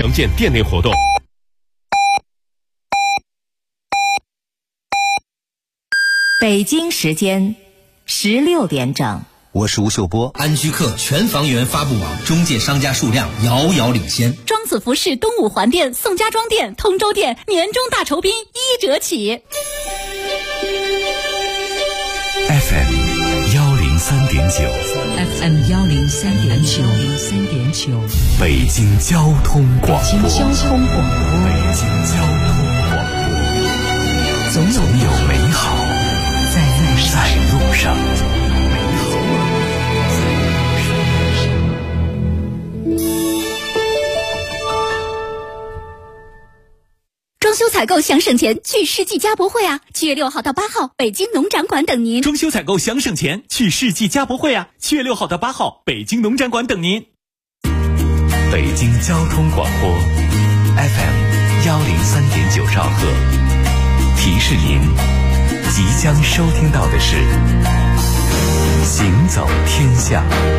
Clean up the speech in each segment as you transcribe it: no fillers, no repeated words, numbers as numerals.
城建店内活动。 北京时间16点整。 我是吴秀波。 安居客全房源发布网中介商家数量遥遥领先。 庄子服饰东五环店、宋家庄店、通州店年终大酬宾1折起。 FM 103.9，FM 103.9， 北京交通广播， 北京交通广播， 总有美好在路上。 装修采购想省钱，去世纪家博会啊！7月6号到8号，北京农展馆等您。 装修采购想省钱，去世纪家博会啊！7月6号到8号，北京农展馆等您。 北京交通广播 FM 103.9兆赫，提示您即将收听到的是行走天下。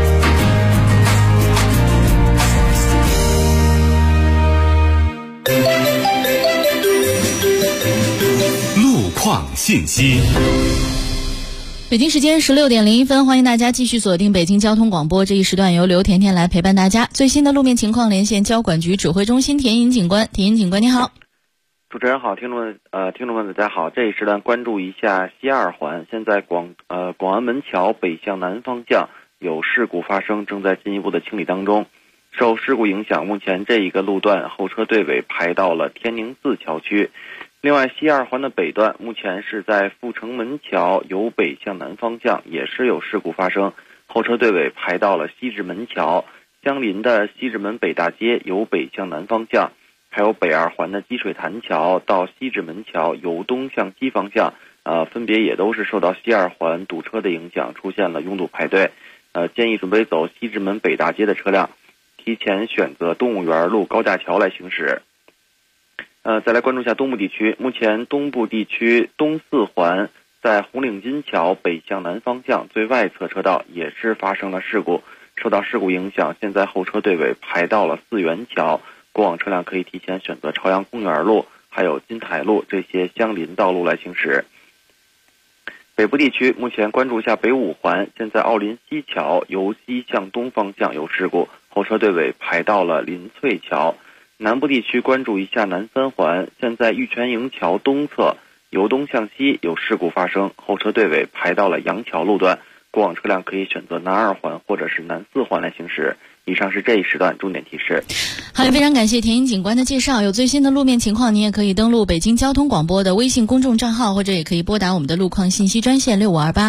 路况信息。 北京时间16点01分，欢迎大家继续锁定北京交通广播，这一时段由刘甜甜来陪伴大家。最新的路面情况连线交管局指挥中心田颖警官。田颖警官你好。 主持人好，听众们大家好。这一时段关注一下西二环，现在广安门桥北向南方向有事故发生，正在进一步的清理当中。受事故影响，目前这一个路段后车队尾排到了天宁寺桥区。另外，西二环的北段目前是在阜成门桥由北向南方向也是有事故发生，后车队尾排到了西直门桥，相邻的西直门北大街由北向南方向，还有北二环的积水潭桥到西直门桥由东向西方向，分别也都是受到西二环堵车的影响，出现了拥堵排队。建议准备走西直门北大街的车辆提前选择动物园路高架桥来行驶。再来关注一下东部地区，目前东部地区东四环在红领巾桥北向南方向最外侧车道也是发生了事故，受到事故影响，现在后车队尾排到了四元桥，过往车辆可以提前选择朝阳公园路还有金台路这些相邻道路来行驶。北部地区目前关注一下北五环，现在奥林西桥由西向东方向有事故，后车队尾排到了林翠桥。南部地区关注一下南三环，现在玉泉营桥东侧由东向西有事故发生，后车队尾排到了杨桥路段，过往车辆可以选择南二环或者是南四环来行驶。以上是这一时段重点提示。 好，非常感谢田颖警官的介绍。有最新的路面情况，您也可以登录北京交通广播的微信公众账号，或者也可以拨打我们的路况信息专线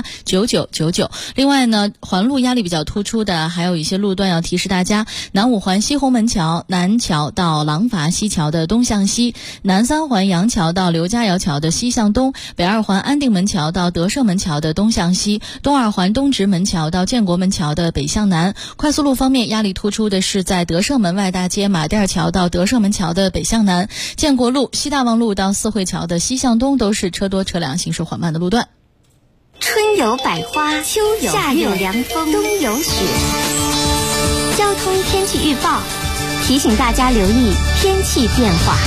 65289999。另外呢，环路压力比较突出的还有一些路段要提示大家：南五环西红门桥南桥到廊坊西桥的东向西，南三环杨桥到刘家窑桥的西向东，北二环安定门桥到德胜门桥的东向西，东二环东直门桥到建国门桥的北向南。快速路方面，压力突出的是在德胜门外大街马甸桥到德胜门桥的北向南，建国路、西大望路到四惠桥的西向东都是车多车辆行驶缓慢的路段。 春有百花，秋有夏有凉风，冬有雪。交通天气预报提醒大家留意天气变化。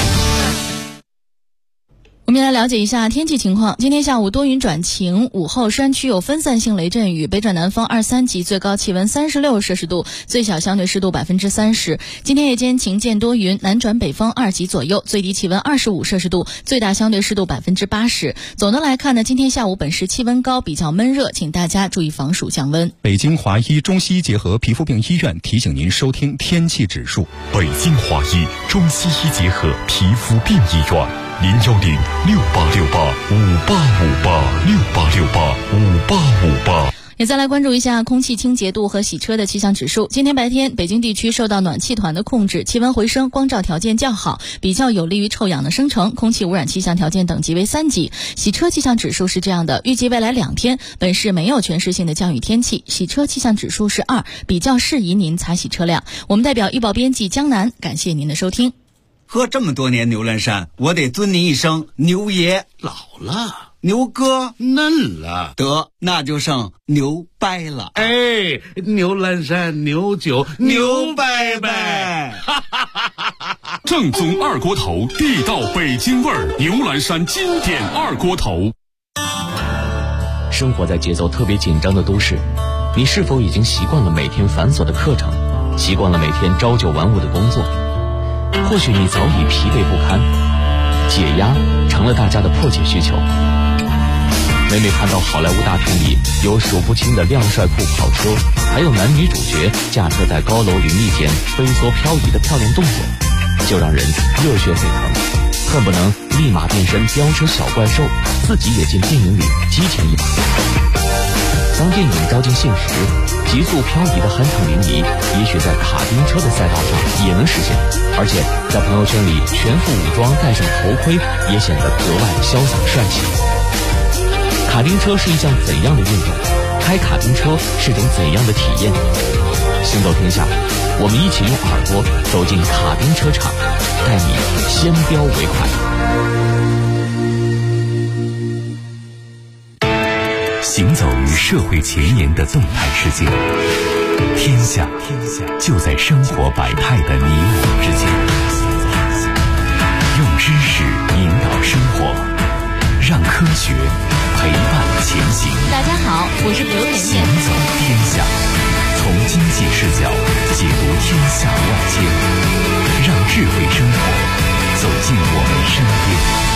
我们来了解一下天气情况。今天下午多云转晴，午后山区有分散性雷阵雨，北转南风2、3级，最高气温36摄氏度，最小相对湿度30%。今天夜间晴间多云，南转北风2级左右，最低气温25摄氏度，最大相对湿度80%。总的来看呢，今天下午本市气温高，比较闷热，请大家注意防暑降温。 北京华医中西医结合皮肤病医院提醒您收听天气指数。 北京华医中西医结合皮肤病医院，0106868585858685858。 也再来关注一下空气清洁度和洗车的气象指数。今天白天，北京地区受到暖气团的控制，气温回升，光照条件较好，比较有利于臭氧的生成，空气污染气象条件等级为3级。洗车气象指数是这样的：预计未来2天，本市没有全市性的降雨天气，洗车气象指数是2，比较适宜您擦洗车辆。我们代表预报编辑江南，感谢您的收听。 喝这么多年牛栏山，我得尊您一声牛爷。 老了， 牛哥嫩了， 得那就剩牛掰了。 哎，牛栏山牛酒牛掰掰， 哈哈哈哈哈。 正宗二锅头，地道北京味儿，牛栏山经典二锅头。 生活在节奏特别紧张的都市，你是否已经习惯了每天繁琐的课程，习惯了每天朝九晚五的工作？或许你早已疲惫不堪，解压成了大家的迫切需求。每每看到好莱坞大片里有数不清的靓帅酷跑车，还有男女主角驾车在高楼林立间飞梭漂移的漂亮动作，就让人热血沸腾，恨不能立马变身飙车小怪兽，自己也进电影里激情一把。当电影照进现实，急速漂移的酣畅淋漓，也许在卡丁车的赛道上也能实现，而且在朋友圈里全副武装戴上头盔，也显得格外潇洒帅气。卡丁车是一项怎样的运动？开卡丁车是种怎样的体验？行走天下，我们一起用耳朵走进卡丁车场，带你先飙为快。 行走于社会前沿的动态世界，天下就在生活百态的你我之间。用知识引导生活，让科学陪伴前行。 大家好，我是刘甜甜。 行走天下，从经济视角解读天下万千，让智慧生活走进我们身边。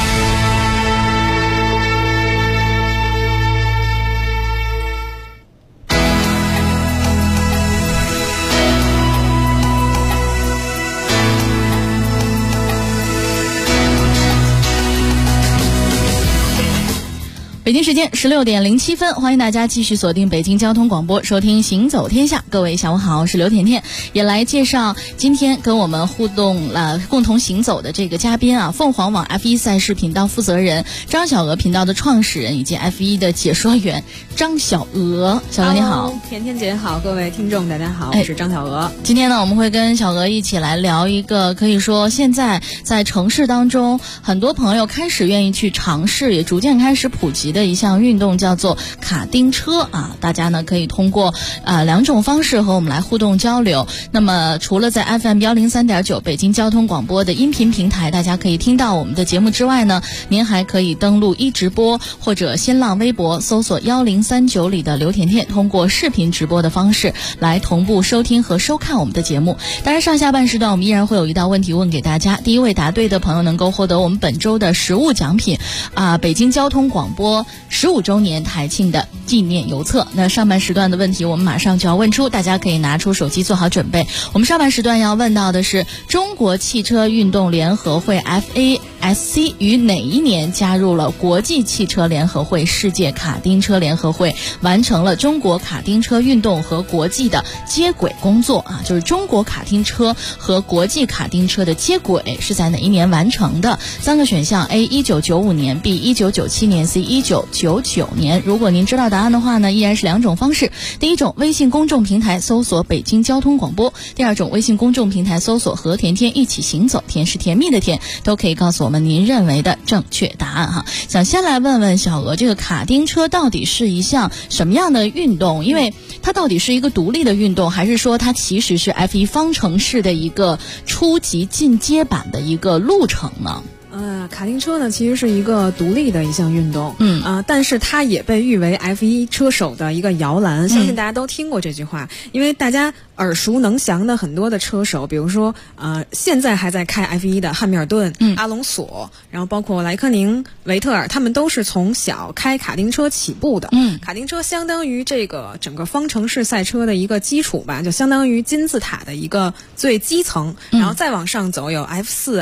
北京时间16点07分，欢迎大家继续锁定北京交通广播，收听行走天下。各位下午好，我是刘甜甜，也来介绍今天跟我们互动共同行走的这个嘉宾啊，凤凰网 F1 赛事频道负责人，张小鹅频道的创始人以及 F1 的解说员张小鹅。小鹅你好。 甜甜姐好，各位听众大家好，我是张小鹅。 今天呢，我们会跟小鹅一起来聊一个可以说现在在城市当中很多朋友开始愿意去尝试，也逐渐开始普及的一项运动，叫做卡丁车啊。大家呢可以通过两种方式和我们来互动交流。那么除了在 FM 103.9北京交通广播的音频平台大家可以听到我们的节目之外呢，您还可以登录一直播或者新浪微博搜索1039里的刘甜甜，通过视频直播的方式来同步收听和收看我们的节目。当然上下半时段我们依然会有一道问题问给大家，第一位答对的朋友能够获得我们本周的实物奖品北京交通广播15周年台庆的纪念邮册。那上半时段的问题我们马上就要问出，大家可以拿出手机做好准备。我们上半时段要问到的是，中国汽车运动联合会 FASC 于哪一年加入了国际汽车联合会、世界卡丁车联合会，完成了中国卡丁车运动和国际的接轨工作啊？就是中国卡丁车和国际卡丁车的接轨是在哪一年完成的？三个选项 A 1995年 B 1997年 C 1999年。如果您知道答案的话呢，依然是两种方式。第一种，微信公众平台搜索北京交通广播；第二种，微信公众平台搜索和甜甜一起行走，甜是甜蜜的甜，都可以告诉我们您认为的正确答案哈。想先来问问小鹅，这个卡丁车到底是一项什么样的运动？因为它到底是一个独立的运动，还是说它其实是 F1 方程式的一个初级进阶版的一个路程呢？ 卡丁车呢其实是一个独立的一项运动，但是它也被誉为 F1 车手的一个摇篮，相信大家都听过这句话，因为大家耳熟能详的很多的车手，比如说现在还在开 F1 的汉密尔顿、阿隆索，然后包括莱科宁、维特尔，他们都是从小开卡丁车起步的。卡丁车相当于这个整个方程式赛车的一个基础吧，就相当于金字塔的一个最基层，然后再往上走有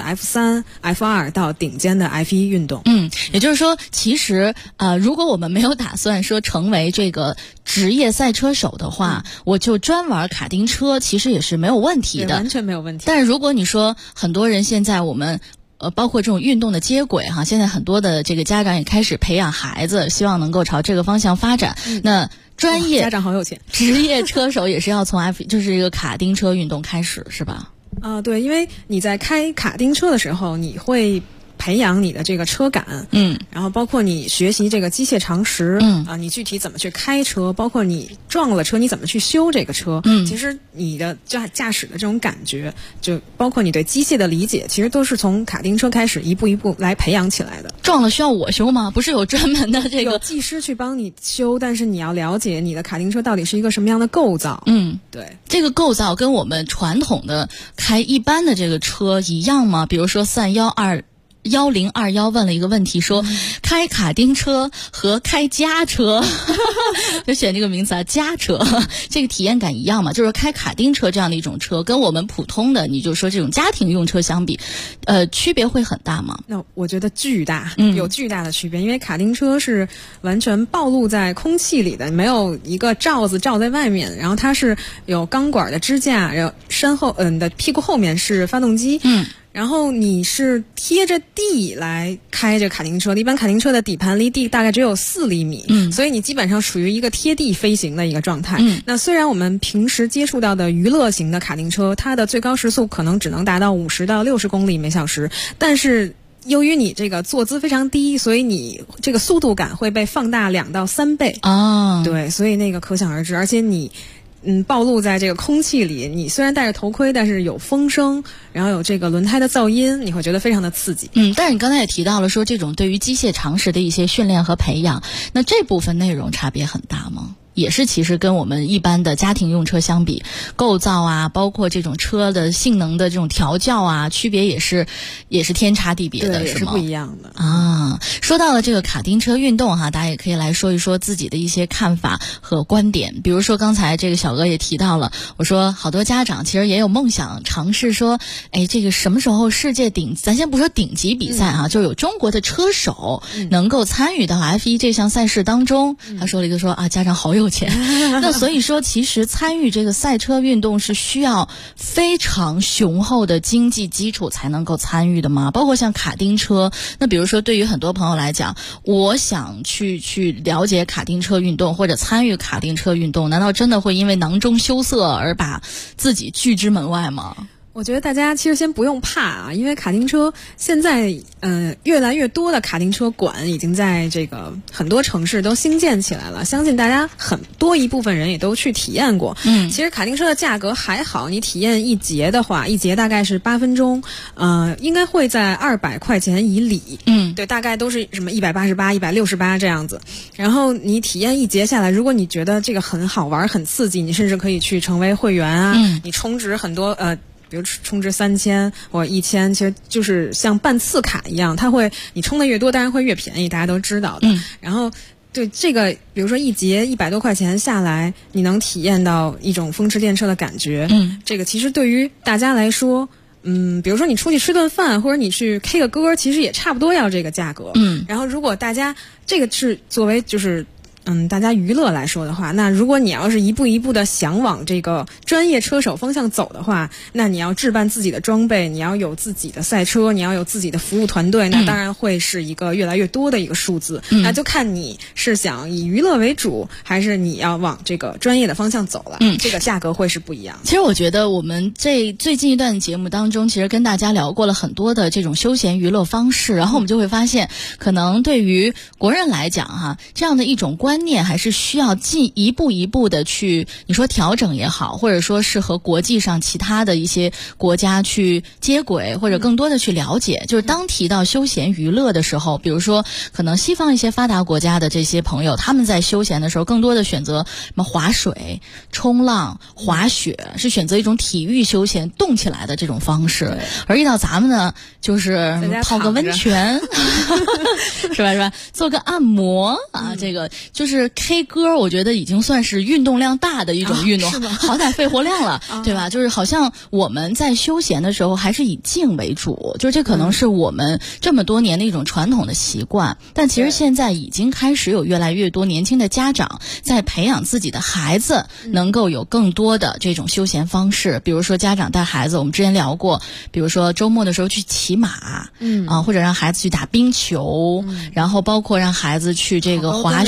F4、F3、F2 到顶尖的 F1 运动。 也就是说其实如果我们没有打算说成为这个职业赛车手的话，我就专玩卡丁车其实也是没有问题的， 完全没有问题。 但是如果你说很多人现在我们包括这种运动的接轨哈，现在很多的这个家长也开始培养孩子，希望能够朝这个方向发展。那专业家长好有钱， 职业车手也是要从就是一个卡丁车运动开始是吧？ 对，因为你在开卡丁车的时候，你会培养你的这个车感，然后包括你学习这个机械常识，你具体怎么去开车，包括你撞了车你怎么去修这个车，其实你的驾驶的这种感觉，就包括你对机械的理解，其实都是从卡丁车开始一步一步来培养起来的。 撞了需要我修吗？不是有专门的这个有技师去帮你修，但是你要了解你的卡丁车到底是一个什么样的构造。对， 这个构造跟我们传统的开一般的这个车一样吗？比如说1021问了一个问题，说开卡丁车和开家车就选这个名词啊，家车这个体验感一样吗？就是开卡丁车这样的一种车跟我们普通的你就说这种家庭用车相比，区别会很大吗？ 那我觉得巨大，有巨大的区别，因为卡丁车是完全暴露在空气里的，没有一个罩子罩在外面，然后它是有钢管的支架，然后身后你的屁股后面是发动机，然后你是贴着地来开这卡丁车的，一般卡丁车的底盘离地大概只有4厘米，所以你基本上属于一个贴地飞行的一个状态。那虽然我们平时接触到的娱乐型的卡丁车，它的最高时速可能只能达到50到60公里每小时，但是由于你这个坐姿非常低，所以你这个速度感会被放大2到3倍啊。对，所以那个可想而知，而且你暴露在这个空气里，你虽然戴着头盔，但是有风声，然后有这个轮胎的噪音，你会觉得非常的刺激。 但是你刚才也提到了说这种对于机械常识的一些训练和培养，那这部分内容差别很大吗？也是其实跟我们一般的家庭用车相比，构造啊，包括这种车的性能的这种调教啊，区别也是天差地别的， 对， 是吗？ 是不一样的啊。说到了这个卡丁车运动哈，大家也可以来说一说自己的一些看法和观点。比如说刚才这个小鹅也提到了，我说好多家长其实也有梦想尝试说，这个什么时候世界咱先不说顶级比赛哈，就有中国的车手能够参与到 F1 这项赛事当中。他说了一个说啊，家长好有钱那所以说其实参与这个赛车运动是需要非常雄厚的经济基础才能够参与的吗？包括像卡丁车，那比如说对于很多朋友来讲，我想去了解卡丁车运动或者参与卡丁车运动，难道真的会因为囊中羞涩而把自己拒之门外吗？ 我觉得大家其实先不用怕啊，因为卡丁车现在越来越多的卡丁车馆已经在这个很多城市都兴建起来了，相信大家很多一部分人也都去体验过。其实卡丁车的价格还好，你体验一节的话，一节大概是8分钟，应该会在200块钱以里。对，大概都是什么188、168这样子。然后你体验一节下来，如果你觉得这个很好玩、很刺激，你甚至可以去成为会员啊，你充值很多比如充值3000或1000，其实就是像办次卡一样，你充的越多当然会越便宜，大家都知道的。然后对这个比如说一节100多块钱下来，你能体验到一种风驰电掣的感觉。这个其实对于大家来说，比如说你出去吃顿饭或者你去 K 个歌，其实也差不多要这个价格。然后如果大家这个是作为就是大家娱乐来说的话，那如果你要是一步一步的想往这个专业车手方向走的话，那你要置办自己的装备，你要有自己的赛车，你要有自己的服务团队，那当然会是一个越来越多的一个数字。那就看你是想以娱乐为主，还是你要往这个专业的方向走了。这个价格会是不一样的。 其实我觉得我们最近一段节目当中，其实跟大家聊过了很多的这种休闲娱乐方式，然后我们就会发现，可能对于国人来讲哈，这样的一种观念还是需要一步一步的去，你说调整也好，或者说是和国际上其他的一些国家去接轨，或者更多的去了解。就是当提到休闲娱乐的时候，比如说可能西方一些发达国家的这些朋友，他们在休闲的时候更多的选择什么划水、冲浪、滑雪，是选择一种体育休闲动起来的这种方式。而遇到咱们呢，就是泡个温泉是吧做个按摩啊，这个就是 K 歌，我觉得已经算是运动量大的一种运动，好歹肺活量了对吧？就是好像我们在休闲的时候还是以静为主，就是这可能是我们这么多年的一种传统的习惯。但其实现在已经开始有越来越多年轻的家长在培养自己的孩子能够有更多的这种休闲方式。比如说家长带孩子，我们之前聊过，比如说周末的时候去骑马或者让孩子去打冰球，然后包括让孩子去这个滑雪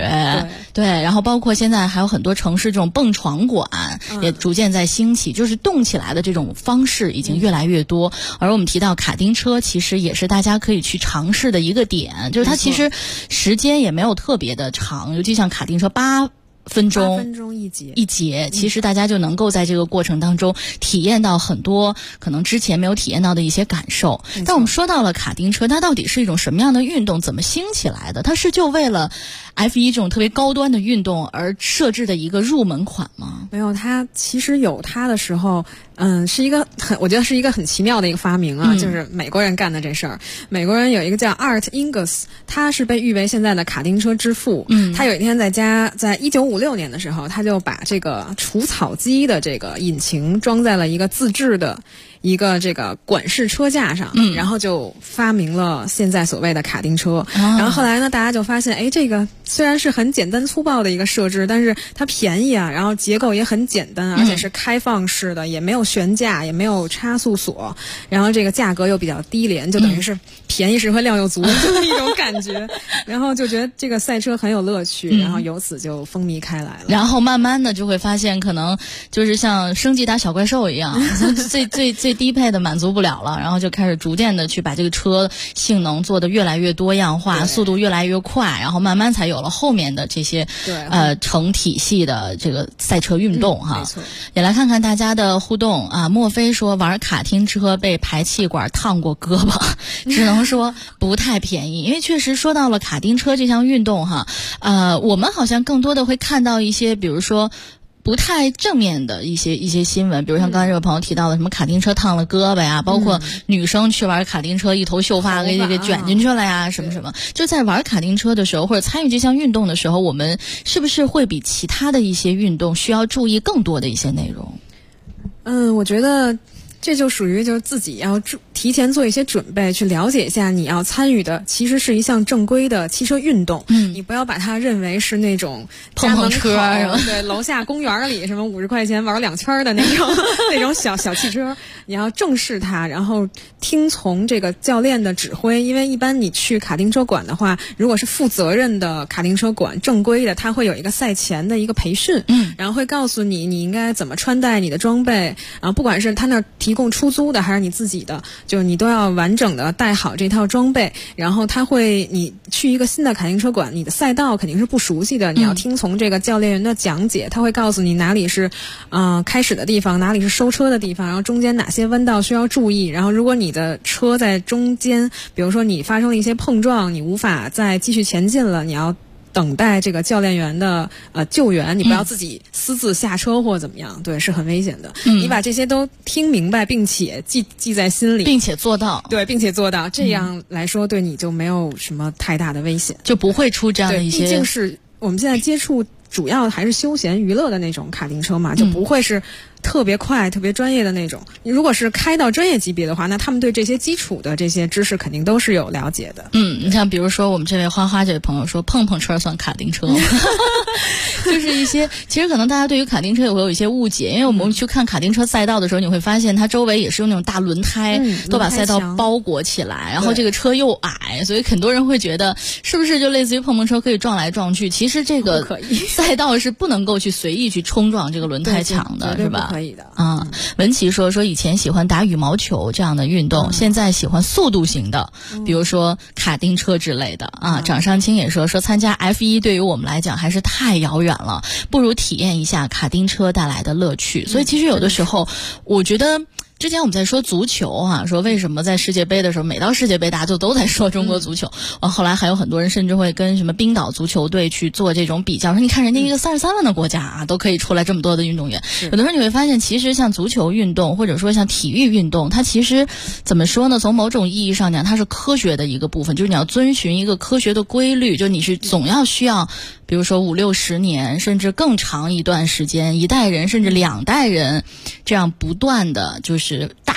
对，然后包括现在还有很多城市这种蹦床馆也逐渐在兴起，就是动起来的这种方式已经越来越多。而我们提到卡丁车，其实也是大家可以去尝试的一个点，就是它其实时间也没有特别的长，尤其像卡丁车8分钟一节，其实大家就能够在这个过程当中体验到很多可能之前没有体验到的一些感受。但我们说到了卡丁车，它到底是一种什么样的运动，怎么兴起来的？它是就为了 F1 这种特别高端的运动而设置的一个入门款吗？ 没有，它其实有它的时候，是一个我觉得是一个很奇妙的一个发明啊，就是美国人干的这事儿。美国人有一个叫 Art Ingus， 他是被誉为现在的卡丁车之父。他有一天在1956年的时候，他就把这个除草机的这个引擎装在了一个自制的一个这个管式车架上，然后就发明了现在所谓的卡丁车。然后后来呢，大家就发现，这个虽然是很简单粗暴的一个设置，但是它便宜啊，然后结构也很简单，而且是开放式的，也没有悬架，也没有差速锁，然后这个价格又比较低廉，就等于是便宜实惠量又足的一种感觉。然后就觉得这个赛车很有乐趣，然后由此就风靡开来了。 然后慢慢的就会发现，可能就是像升级打小怪兽一样，最低配的满足不了了，然后就开始逐渐的去把这个车性能做得越来越多样化，速度越来越快，然后慢慢才有了后面的这些成体系的这个赛车运动哈。 没错。 也来看看大家的互动啊。莫非说玩卡丁车被排气管烫过胳膊，只能说不太便宜。因为确实说到了卡丁车这项运动哈，我们好像更多的会看到一些，比如说不太正面的一些新闻，比如像刚才这位朋友提到的什么卡丁车烫了胳膊呀，包括女生去玩卡丁车一头秀发给卷进去了呀，什么什么。就在玩卡丁车的时候，或者参与这项运动的时候，我们是不是会比其他的一些运动需要注意更多的一些内容？ 我觉得这就属于就是自己要提前做一些准备，去了解一下你要参与的其实是一项正规的汽车运动。你不要把它认为是那种碰碰车， 对，楼下公园里什么50块钱玩2圈的那种小汽车。你要正视它，然后听从这个教练的指挥。因为一般你去卡丁车馆的话，如果是负责任的卡丁车馆，正规的，它会有一个赛前的一个培训，然后会告诉你应该怎么穿戴你的装备，不管是他那提供出租的还是你自己的，就是你都要完整的带好这套装备。然后你去一个新的卡丁车馆，你的赛道肯定是不熟悉的，你要听从这个教练员的讲解，他会告诉你哪里是开始的地方，哪里是收车的地方，然后中间哪些弯道需要注意。然后如果你的车在中间，比如说你发生了一些碰撞，你无法再继续前进了，你要等待这个教练员的救援，你不要自己私自下车或怎么样，对，是很危险的。你把这些都听明白，并且记在心里， 并且做到， 对，并且做到，这样来说对你就没有什么太大的危险， 就不会出这样的一些。 毕竟是我们现在接触主要还是休闲娱乐的那种卡丁车嘛，就不会是特别快特别专业的那种。你如果是开到专业级别的话，那他们对这些基础的这些知识肯定都是有了解的。 你像比如说我们这位花花这位朋友说碰碰车算卡丁车吗？就是一些其实可能大家对于卡丁车也会有一些误解，因为我们去看卡丁车赛道的时候，你会发现它周围也是用那种大轮胎，都把赛道包裹起来，然后这个车又矮，所以很多人会觉得是不是就类似于碰碰车可以撞来撞去。其实这个赛道是不能够去随意去冲撞这个轮胎墙的，是吧？ 可以的。 文琪说以前喜欢打羽毛球这样的运动，现在喜欢速度型的，比如说卡丁车之类的掌上青也说参加 F1 对于我们来讲还是太遥远了，不如体验一下卡丁车带来的乐趣。所以其实有的时候我觉得之前我们在说足球说为什么在世界杯的时候，每到世界杯大家就都在说中国足球，后来还有很多人甚至会跟什么冰岛足球队去做这种比较，说你看人家一个33万的国家都可以出来这么多的运动员。有的时候你会发现，其实像足球运动或者说像体育运动，它其实怎么说呢，从某种意义上讲它是科学的一个部分，就是你要遵循一个科学的规律，就你是总要需要比如说50-60年甚至更长一段时间，一代人甚至2代人这样不断的就是大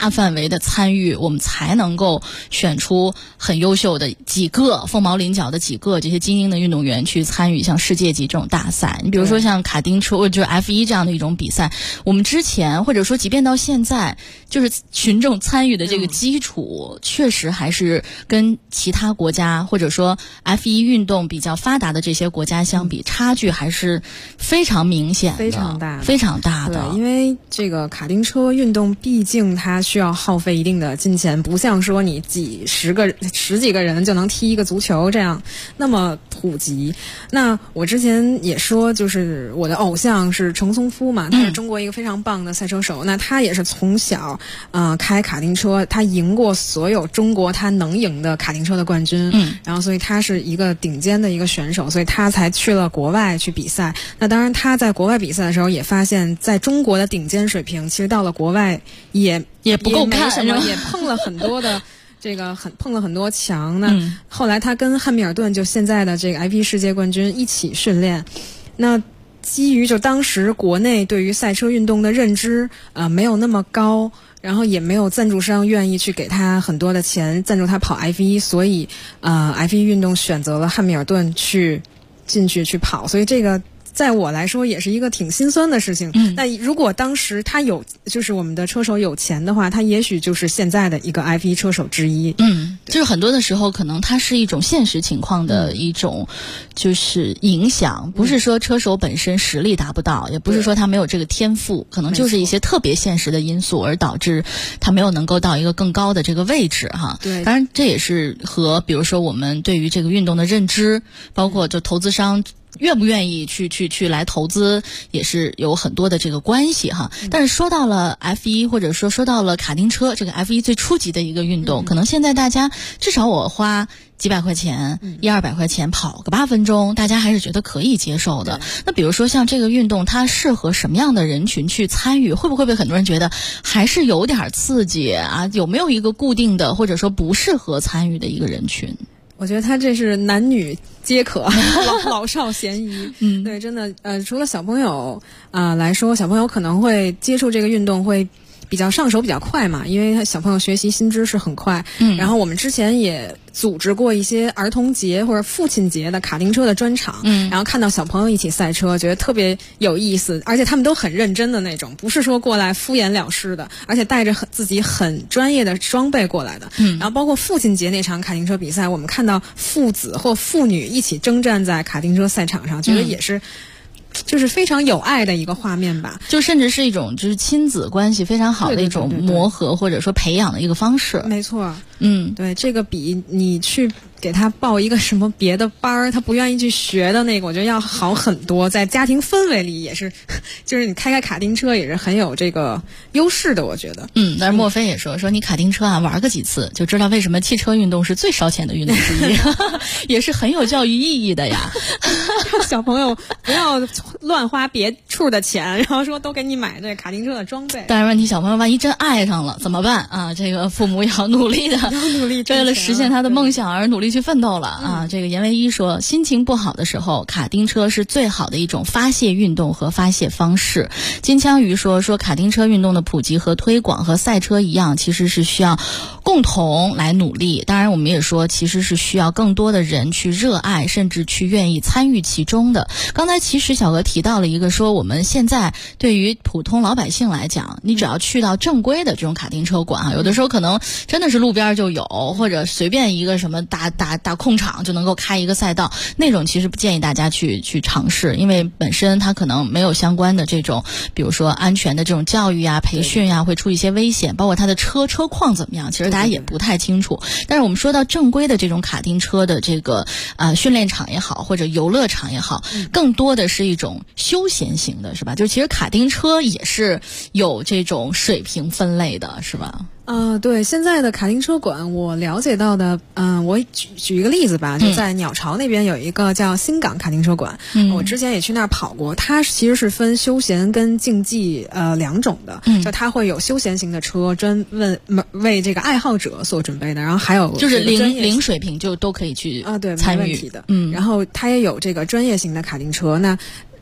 大范围的参与，我们才能够选出很优秀的几个凤毛麟角的几个这些精英的运动员去参与像世界级这种大赛。你比如说像卡丁车，就是 F1 这样的一种比赛，我们之前或者说即便到现在，就是群众参与的这个基础，确实还是跟其他国家或者说 F1 运动比较发达的这些国家相比，差距还是非常明显的， 非常大， 非常大的。 对，因为这个卡丁车运动毕竟它需要耗费一定的金钱，不像说你十几个人就能踢一个足球这样那么普及。那我之前也说，就是我的偶像是程松夫嘛，他是中国一个非常棒的赛车手。那他也是从小开卡丁车，他赢过所有中国他能赢的卡丁车的冠军。然后所以他是一个顶尖的一个选手，所以他才去了国外去比赛。那当然他在国外比赛的时候也发现，在中国的顶尖水平，其实到了国外也不够看， 也碰了很多的碰了很多墙。那后来他跟汉密尔顿就现在的这个 F1 世界冠军一起训练。那基于就当时国内对于赛车运动的认知没有那么高，然后也没有赞助商愿意去给他很多的钱赞助他跑 F1， 所以F1 运动选择了汉密尔顿进去跑。所以这个在我来说也是一个挺心酸的事情。那如果当时他就是我们的车手有钱的话，他也许就是现在的一个 F1 车手之一。 就是很多的时候可能它是一种现实情况的一种就是影响，不是说车手本身实力达不到，也不是说他没有这个天赋，可能就是一些特别现实的因素而导致他没有能够到一个更高的这个位置哈。 对， 当然这也是和比如说我们对于这个运动的认知，包括就投资商愿不愿意去来投资，也是有很多的这个关系哈。但是说到了 F1 或者说到了卡丁车这个 F1 最初级的一个运动，可能现在大家至少我花几百块钱100-200块钱跑个8分钟，大家还是觉得可以接受的。那比如说像这个运动，它适合什么样的人群去参与？会不会被很多人觉得还是有点刺激啊？有没有一个固定的或者说不适合参与的一个人群？ 我觉得他这是男女皆可，老少咸宜。对，真的，除了小朋友来说，小朋友可能会接触这个运动会比较上手比较快嘛，因为小朋友学习新知识很快。然后我们之前也组织过一些儿童节或者父亲节的卡丁车的专场，然后看到小朋友一起赛车，觉得特别有意思，而且他们都很认真的那种，不是说过来敷衍了事的，而且带着自己很专业的装备过来的。然后包括父亲节那场卡丁车比赛，我们看到父子或父女一起征战在卡丁车赛场上，觉得也是就是非常有爱的一个画面吧， 就甚至是一种就是亲子关系非常好的一种磨合或者说培养的一个方式。 没错。对，这个比你去给他报一个什么别的班儿，他不愿意去学的那个，我觉得要好很多。在家庭氛围里也是，就是你开卡丁车也是很有这个优势的，我觉得。 但是莫非也说你卡丁车啊，玩个几次就知道为什么汽车运动是最烧钱的运动之一，也是很有教育意义的呀。 小朋友不要乱花别处的钱，然后说都给你买这卡丁车的装备。 但是问题，小朋友万一真爱上了怎么办啊？这个父母也要努力的。为了实现他的梦想而努力去奋斗了啊！这个严唯一说，心情不好的时候，卡丁车是最好的一种发泄运动和发泄方式。金枪鱼说卡丁车运动的普及和推广和赛车一样，其实是需要共同来努力。当然，我们也说，其实是需要更多的人去热爱，甚至去愿意参与其中的。刚才其实小鹅提到了一个说，我们现在对于普通老百姓来讲，你只要去到正规的这种卡丁车馆有的时候可能真的是路边就有，或者随便一个什么大空场就能够开一个赛道，那种其实不建议大家去尝试，因为本身它可能没有相关的这种比如说安全的这种教育啊培训啊，会出一些危险，包括它的车况怎么样，其实大家也不太清楚。但是我们说到正规的这种卡丁车的这个训练场也好，或者游乐场也好，更多的是一种休闲型的，是吧？就其实卡丁车也是有这种水平分类的，是吧？ 对，现在的卡丁车馆我了解到的，我举一个例子吧，就在鸟巢那边有一个叫新港卡丁车馆，我之前也去那儿跑过，它其实是分休闲跟竞技两种的，就它会有休闲型的车专为这个爱好者所准备的，然后还有就是零水平就都可以去对， 参与没问题的，然后它也有这个专业型的卡丁车。那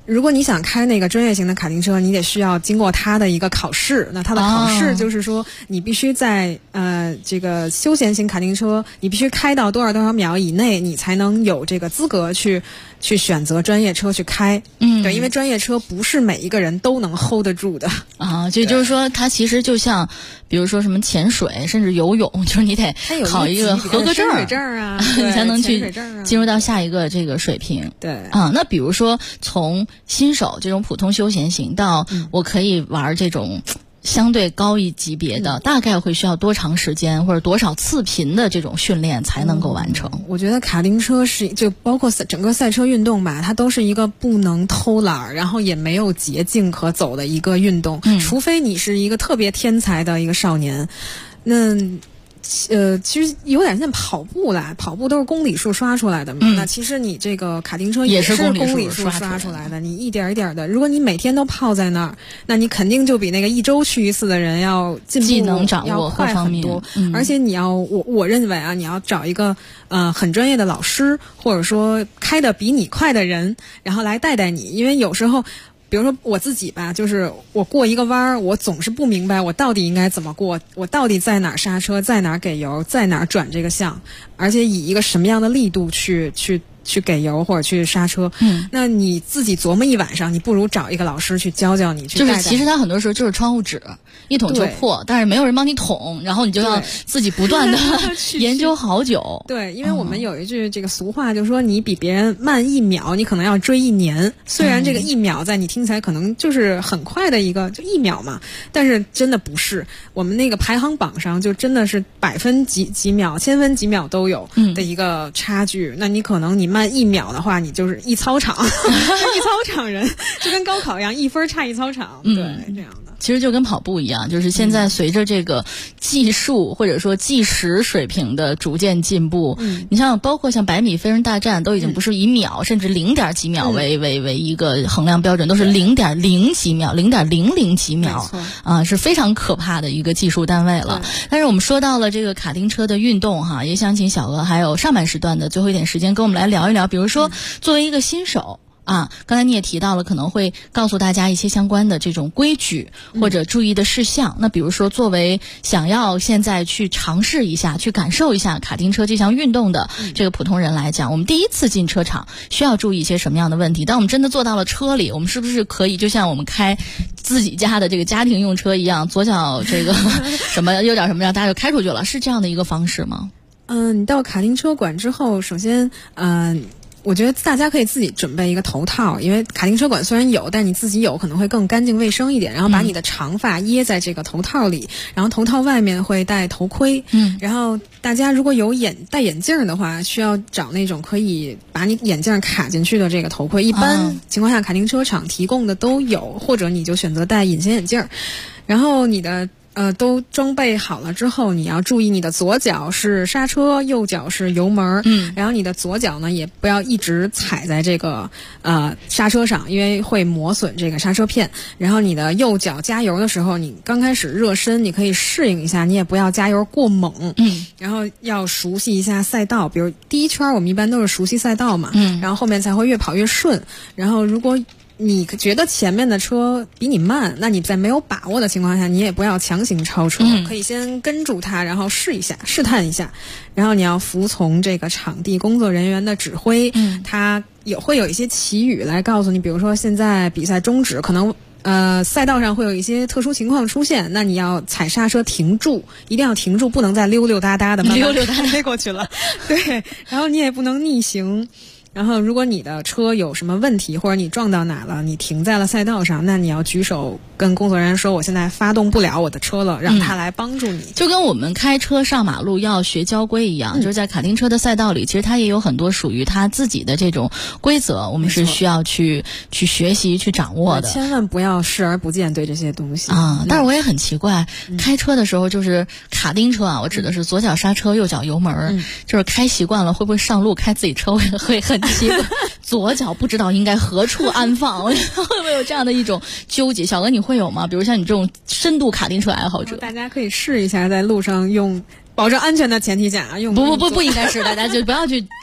如果你想开那个专业型的卡丁车，你得需要经过它的一个考试。那它的考试就是说，你必须在这个休闲型卡丁车，你必须开到多少秒以内，你才能有这个资格去选择专业车去开。对，因为专业车不是每一个人都能 hold 得住的啊。这就是说，它其实就像，比如说什么潜水，甚至游泳，就是你得考一个合格证啊， 你才能去进入到下一个这个水平。 对啊，那比如说从新手这种普通休闲型到我可以玩这种相对高一级别的，大概会需要多长时间或者多少次频的这种训练才能够完成？ 我觉得卡丁车就包括整个赛车运动吧，它都是一个不能偷懒，然后也没有捷径可走的一个运动，除非你是一个特别天才的一个少年。那其实有点像跑步啦，跑步都是公里数刷出来的嘛。那其实你这个卡丁车也是公里数刷出来的，你一点一点的。如果你每天都泡在那儿，那你肯定就比那个一周去一次的人要进步， 技能掌握要快很多。而且你要我认为啊，你要找一个很专业的老师，或者说开的比你快的人，然后来带带你，因为有时候。比如说我自己吧，就是我过一个弯儿，我总是不明白我到底应该怎么过，我到底在哪儿刹车，在哪儿给油，在哪儿转这个向，而且以一个什么样的力度去给油或者去刹车。那你自己琢磨一晚上，你不如找一个老师去教教你，去带带你。 就是其实它很多时候就是窗户纸一捅就破，但是没有人帮你捅，然后你就要自己不断的研究好久。 对，因为我们有一句这个俗话，就是说你比别人慢1秒，你可能要追1年。虽然这个1秒在你听起来可能就是很快的一个，就1秒嘛，但是真的不是。我们那个排行榜上就真的是百分几秒、千分几秒都有的一个差距。那你可能你慢1秒的话，你就是一操场一操场人，就跟高考一样，1分差1操场。对，这样的。 其实就跟跑步一样，就是现在随着这个技术或者说计时水平的逐渐进步，你像包括像100米飞人大战都已经不是以秒甚至0.几秒为一个衡量标准，都是0.0几秒、0.00几秒啊，是非常可怕的一个技术单位了。但是我们说到了这个卡丁车的运动哈，也想请小鹅还有上半时段的最后一点时间跟我们来聊一聊，比如说作为一个新手。刚才你也提到了，可能会告诉大家一些相关的这种规矩或者注意的事项。那比如说，作为想要现在去尝试一下、去感受一下卡丁车这项运动的这个普通人来讲，我们第一次进车场需要注意一些什么样的问题？当我们真的坐到了车里，我们是不是可以就像我们开自己家的这个家庭用车一样，左脚这个什么右脚什么样，大家就开出去了？是这样的一个方式吗？ 你到卡丁车馆之后，首先我觉得大家可以自己准备一个头套，因为卡丁车馆虽然有，但你自己有可能会更干净卫生一点。然后把你的长发掖在这个头套里，然后头套外面会戴头盔。然后大家如果有戴眼镜的话，需要找那种可以把你眼镜卡进去的这个头盔。一般情况下，卡丁车场提供的都有，或者你就选择戴隐形眼镜。然后你的都装备好了之后，你要注意你的左脚是刹车，右脚是油门。然后你的左脚呢，也不要一直踩在这个刹车上，因为会磨损这个刹车片。然后你的右脚加油的时候，你刚开始热身，你可以适应一下，你也不要加油过猛。然后要熟悉一下赛道，比如第一圈我们一般都是熟悉赛道嘛。然后后面才会越跑越顺。然后如果你觉得前面的车比你慢，那你在没有把握的情况下，你也不要强行超车，可以先跟住它，然后试探一下，然后你要服从这个场地工作人员的指挥。他也会有一些旗语来告诉你，比如说现在比赛终止，可能赛道上会有一些特殊情况出现，那你要踩刹车停住，一定要停住，不能再溜溜达达的慢慢开过去了。对，然后你也不能逆行。然后如果你的车有什么问题，或者你撞到哪了，你停在了赛道上，那你要举手跟工作人员说，我现在发动不了我的车了，让他来帮助你。 就跟我们开车上马路要学交规一样，就是在卡丁车的赛道里，其实它也有很多属于它自己的这种规则，我们是需要去学习去掌握的。 千万不要视而不见对这些东西但是我也很奇怪，开车的时候就是卡丁车我指的是左脚刹车右脚油门，就是开习惯了会不会上路开自己车会很奇怪，左脚不知道应该何处安放，会不会有这样的一种纠结？小鹅你会有吗？比如像你这种深度卡丁车爱好者， 大家可以试一下，在路上用保证安全的前提下用不应该是大家就不要去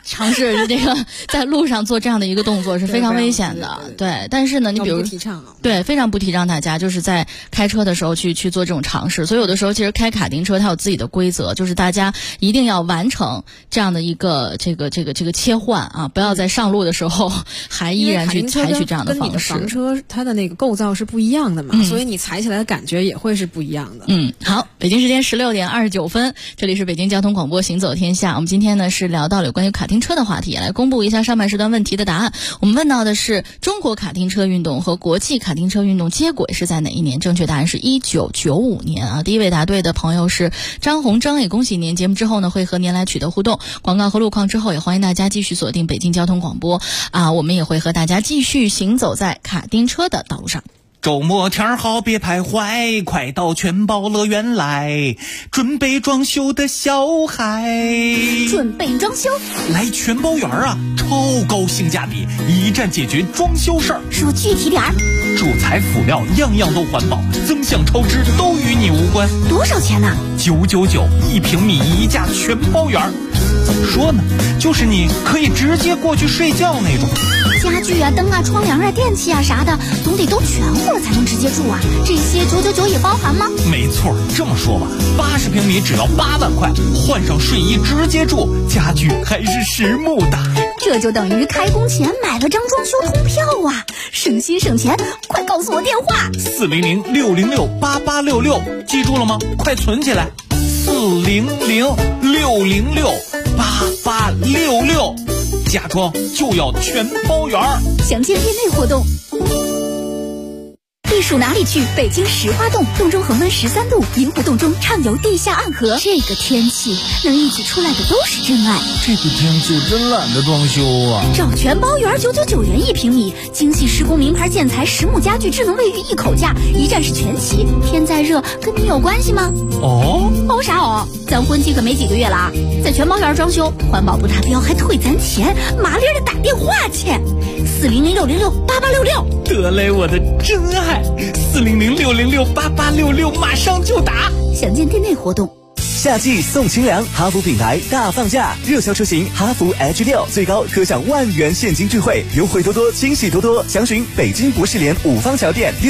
尝试这个在路上做这样的一个动作是非常危险的。对，但是呢，你比如对，非常不提倡大家就是在开车的时候去做这种尝试。所以有的时候其实开卡丁车它有自己的规则，就是大家一定要完成这样的一个这个切换啊，不要在上路的时候还依然去采取这样的方式。 跟你的房车它的那个构造是不一样的嘛，所以你踩起来的感觉也会是不一样的。 好，北京时间16点29分，这里是北京交通广播行走天下。我们今天呢是聊到了有关于卡丁车的话题，来公布一下上半时段问题的答案。我们问到的是中国卡丁车运动和国际卡丁车运动接轨是在哪一年？正确答案是1995年啊。第一位答对的朋友是张红征，也恭喜您。节目之后呢会和您来取得互动，广告和路况之后也欢迎大家继续锁定北京交通广播啊，我们也会和大家继续行走在卡丁车的道路上。 周末天好别徘徊，快到全宝乐园来，准备装修的小孩。 准备装修来全宝园啊，超高性价比，一站解决装修事儿。 说具体点儿。 主材辅料样样都环保，增项超支都与你无关。 多少钱呢 ？999，1平米一价全包圆。怎么说呢？就是你可以直接过去睡觉那种。 家具啊、灯啊、窗帘啊、电器啊啥的，总得都全乎了才能直接住啊。这些999也包含吗？ 没错，这么说吧，80平米只要8万块，换上睡衣直接住，家具还是实木的。 这就等于开工前买了张装修通票啊，省心省钱。快告诉我电话 ：400-606-8866，记住了吗？快存起来，400-606-8866，家装就要全包圆。 详见店内活动。避暑哪里去？北京石花洞，洞中恒温13度，银湖洞中畅游地下暗河。这个天气能一起出来的都是真爱。 这个天气真懒得装修啊！ 找全包圆999元1平米，精细施工名牌建材，实木家具，智能卫浴一口价，一站式全齐。天再热跟你有关系吗？ 哦啥哦？咱婚期可没几个月了啊！在全包圆装修，环保不达标还退咱钱，麻利的打电话去，400-606-8866。 得嘞，我的真爱，400-606-8866，马上就打。 详见店内活动。 夏季送清凉，哈弗品牌大放价，热销车型哈弗 H6 最高可享10000元现金钜惠，优惠多多，惊喜多多。详询北京博士联5方桥店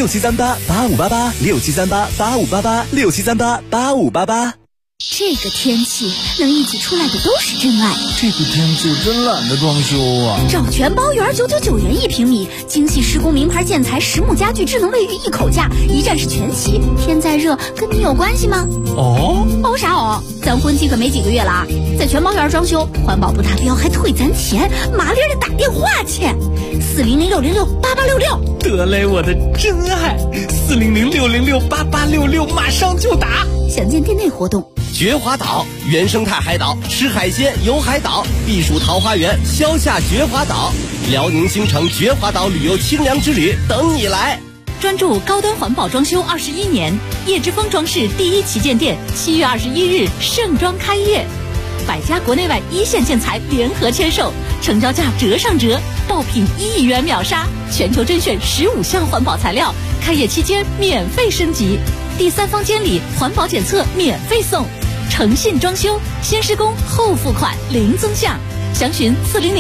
6738-8588，6738-8588，6738-8588。 这个天气能一起出来的都是真爱。 这个天气真懒得装修啊！ 找全包圆999元1平米，精细施工名牌建材，实木家具，智能卫浴一口价，一站式全齐。天再热跟你有关系吗？啥哦？咱婚期可没几个月了啊！在全包圆装修，环保不达标还退咱钱，麻利的打电话去，400-606-8866。 得嘞，我的真爱，400-606-8866，马上就打。 详见店内活动。 绝华岛原生态海岛，吃海鲜游海岛，避暑桃花源，消夏绝华岛，辽宁新城绝华岛旅游清凉之旅等你来。 专注高端环保装修21年，叶之峰装饰第一旗舰店7月21日盛装开业，100家国内外一线建材联合签售，成交价折上折，爆品1亿元秒杀，全球甄选15项环保材料，开业期间免费升级，第3方监理环保检测免费送，诚信装修，先施工后付款零增项。详询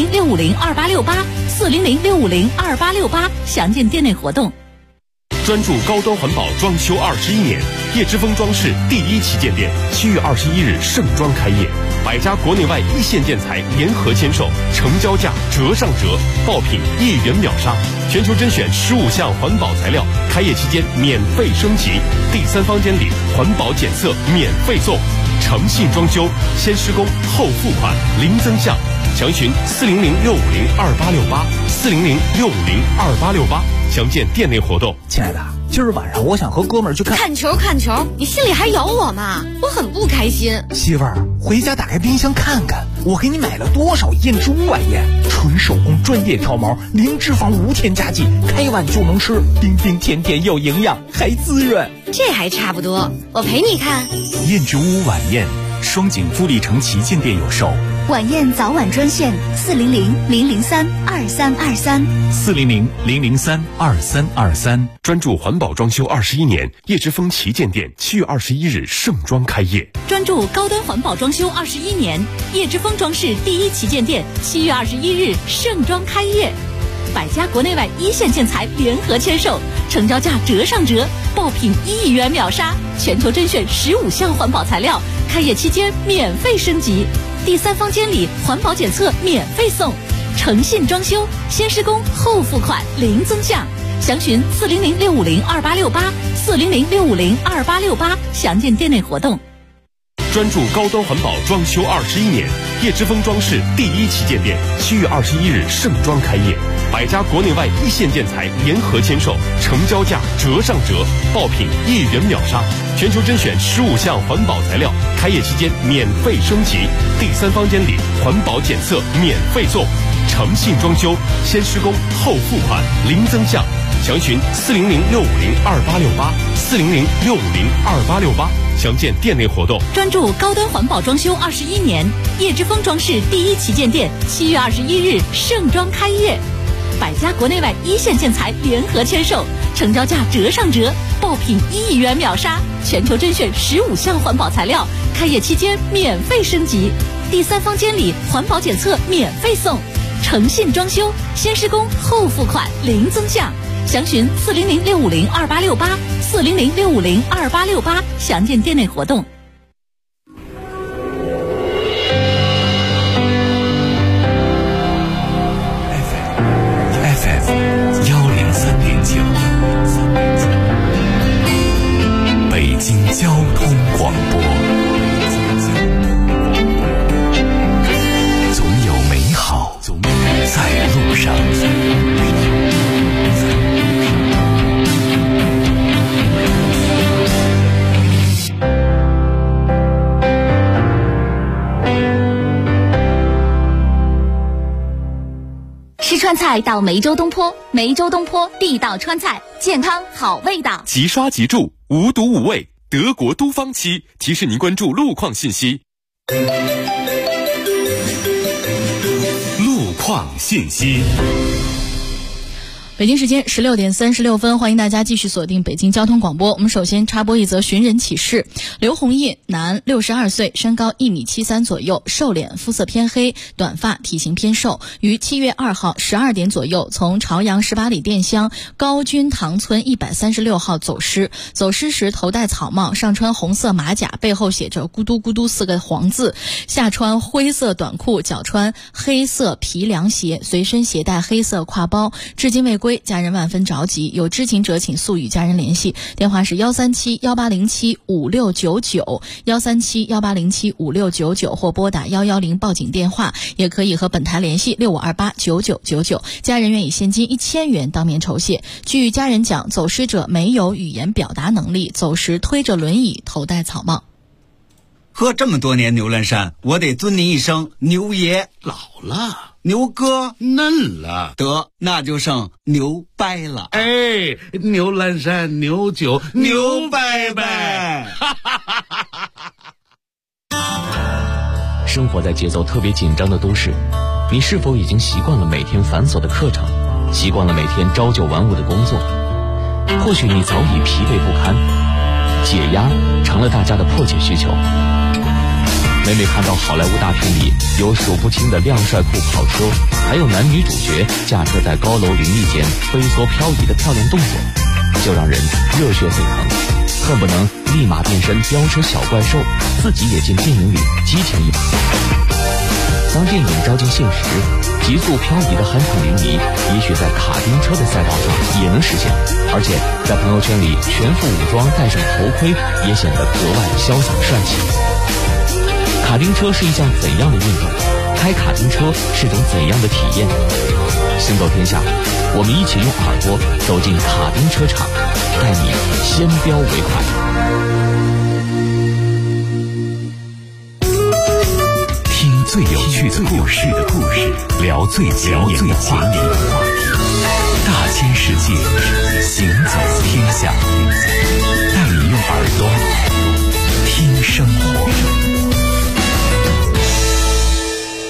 400-650-2868，400-650-2868，详见店内活动。 专注高端环保装修21年，叶之峰装饰第一旗舰店7月21日盛装开业，100家国内外一线建材联合签售，成交价折上折，爆品1亿元秒杀，全球甄选15项环保材料，开业期间免费升级，第3方监理环保检测免费送，诚信装修，先施工后付款零增项。详询400-650-2868，400-650-2868，详见店内活动。 亲爱的，今儿晚上我想和哥们儿去看球，你心里还有我吗？我很不开心。 媳妇儿，回家打开冰箱看看，我给你买了多少燕之屋晚宴，纯手工专业挑毛，零脂肪无添加剂，开碗就能吃，冰冰甜甜有营养，还滋润。 这还差不多，我陪你看。 燕之屋晚宴，双井富力城旗舰店有售， 晚宴早晚专线 400-003-2323，400-003-2323。专注环保装修21年，叶之峰旗舰店7月21日盛装开业。 专注高端环保装修21年，叶之峰装饰第一旗舰店7月21日盛装开业。百家国内外一线建材联合签售，成交价折上折，爆品1亿元秒杀，全球甄选15项环保材料，开业期间免费升级，第3方监理环保检测免费送，诚信装修，先施工后付款零增项，详询400-650-2868，400-650-2868，详见店内活动。 专注高端环保装修21年，叶之峰装饰第一旗舰店7月21日盛装开业，百家国内外一线建材联合签售，成交价折上折，爆品1亿元秒杀，全球甄选15项环保材料，开业期间免费升级，第3方监理环保检测免费送，诚信装修，先施工后付款零增项，详询400-650-2868，400-650-2868，详见店内活动。 专注高端环保装修21年，叶之峰装饰第一旗舰店7月21日盛装开业，百家国内外一线建材联合签售，成交价折上折，爆品1亿元秒杀，全球甄选15项环保材料，开业期间免费升级，第3方监理环保检测免费送，诚信装修，先施工后付款零增项，详询400-650-2868，400-650-2868，详见店内活动。 FM 103.9，北京交通广播。总有美好在路上。 吃川菜到梅州东坡，梅州东坡地道川菜，健康好味道。 即刷即住，无毒无味，德国都方漆提示您关注路况信息。 路况信息。 北京时间16点36分，欢迎大家继续锁定北京交通广播。我们首先插播一则寻人启事：刘红印，男，62岁，身高1.73米左右，瘦脸，肤色偏黑，短发，体型偏瘦，于7月2号12点左右从朝阳18里店乡高君堂村136号走失。走失时头戴草帽，上穿红色马甲，背后写着咕嘟咕嘟4个黄字，下穿灰色短裤，脚穿黑色皮凉鞋，随身携带黑色挎包，至今未归。家人万分着急，有知情者请速与家人联系，电话是137-1807-5699，137-1807-5699，或拨打110报警电话，也可以和本台联系6528-9999，家人愿以现金1000元当面酬谢。据家人讲，走失者没有语言表达能力，走时推着轮椅，头戴草帽。 喝这么多年牛栏山，我得尊您一声牛爷。 老了， 牛哥嫩了， 得那就剩牛掰了。 哎，牛栏山牛酒牛掰掰。 生活在节奏特别紧张的都市，你是否已经习惯了每天繁琐的课程，习惯了每天朝九晚五的工作？或许你早已疲惫不堪，解压成了大家的迫切需求。每每看到好莱坞大片里有数不清的靓帅酷跑车，还有男女主角驾车在高楼林立间飞梭漂移的漂亮动作，就让人热血沸腾，恨不能立马变身飙车小怪兽，自己也进电影里激情一把。当电影照进现实，急速漂移的酣畅淋漓，也许在卡丁车的赛道上也能实现，而且在朋友圈里全副武装戴上头盔，也显得格外潇洒帅气。卡丁车是一项怎样的运动？开卡丁车是种怎样的体验？行走天下，我们一起用耳朵走进卡丁车场，带你先飙为快。 听最有趣的故事，聊最前沿的话题，大千世界，行走天下，带你用耳朵听生活。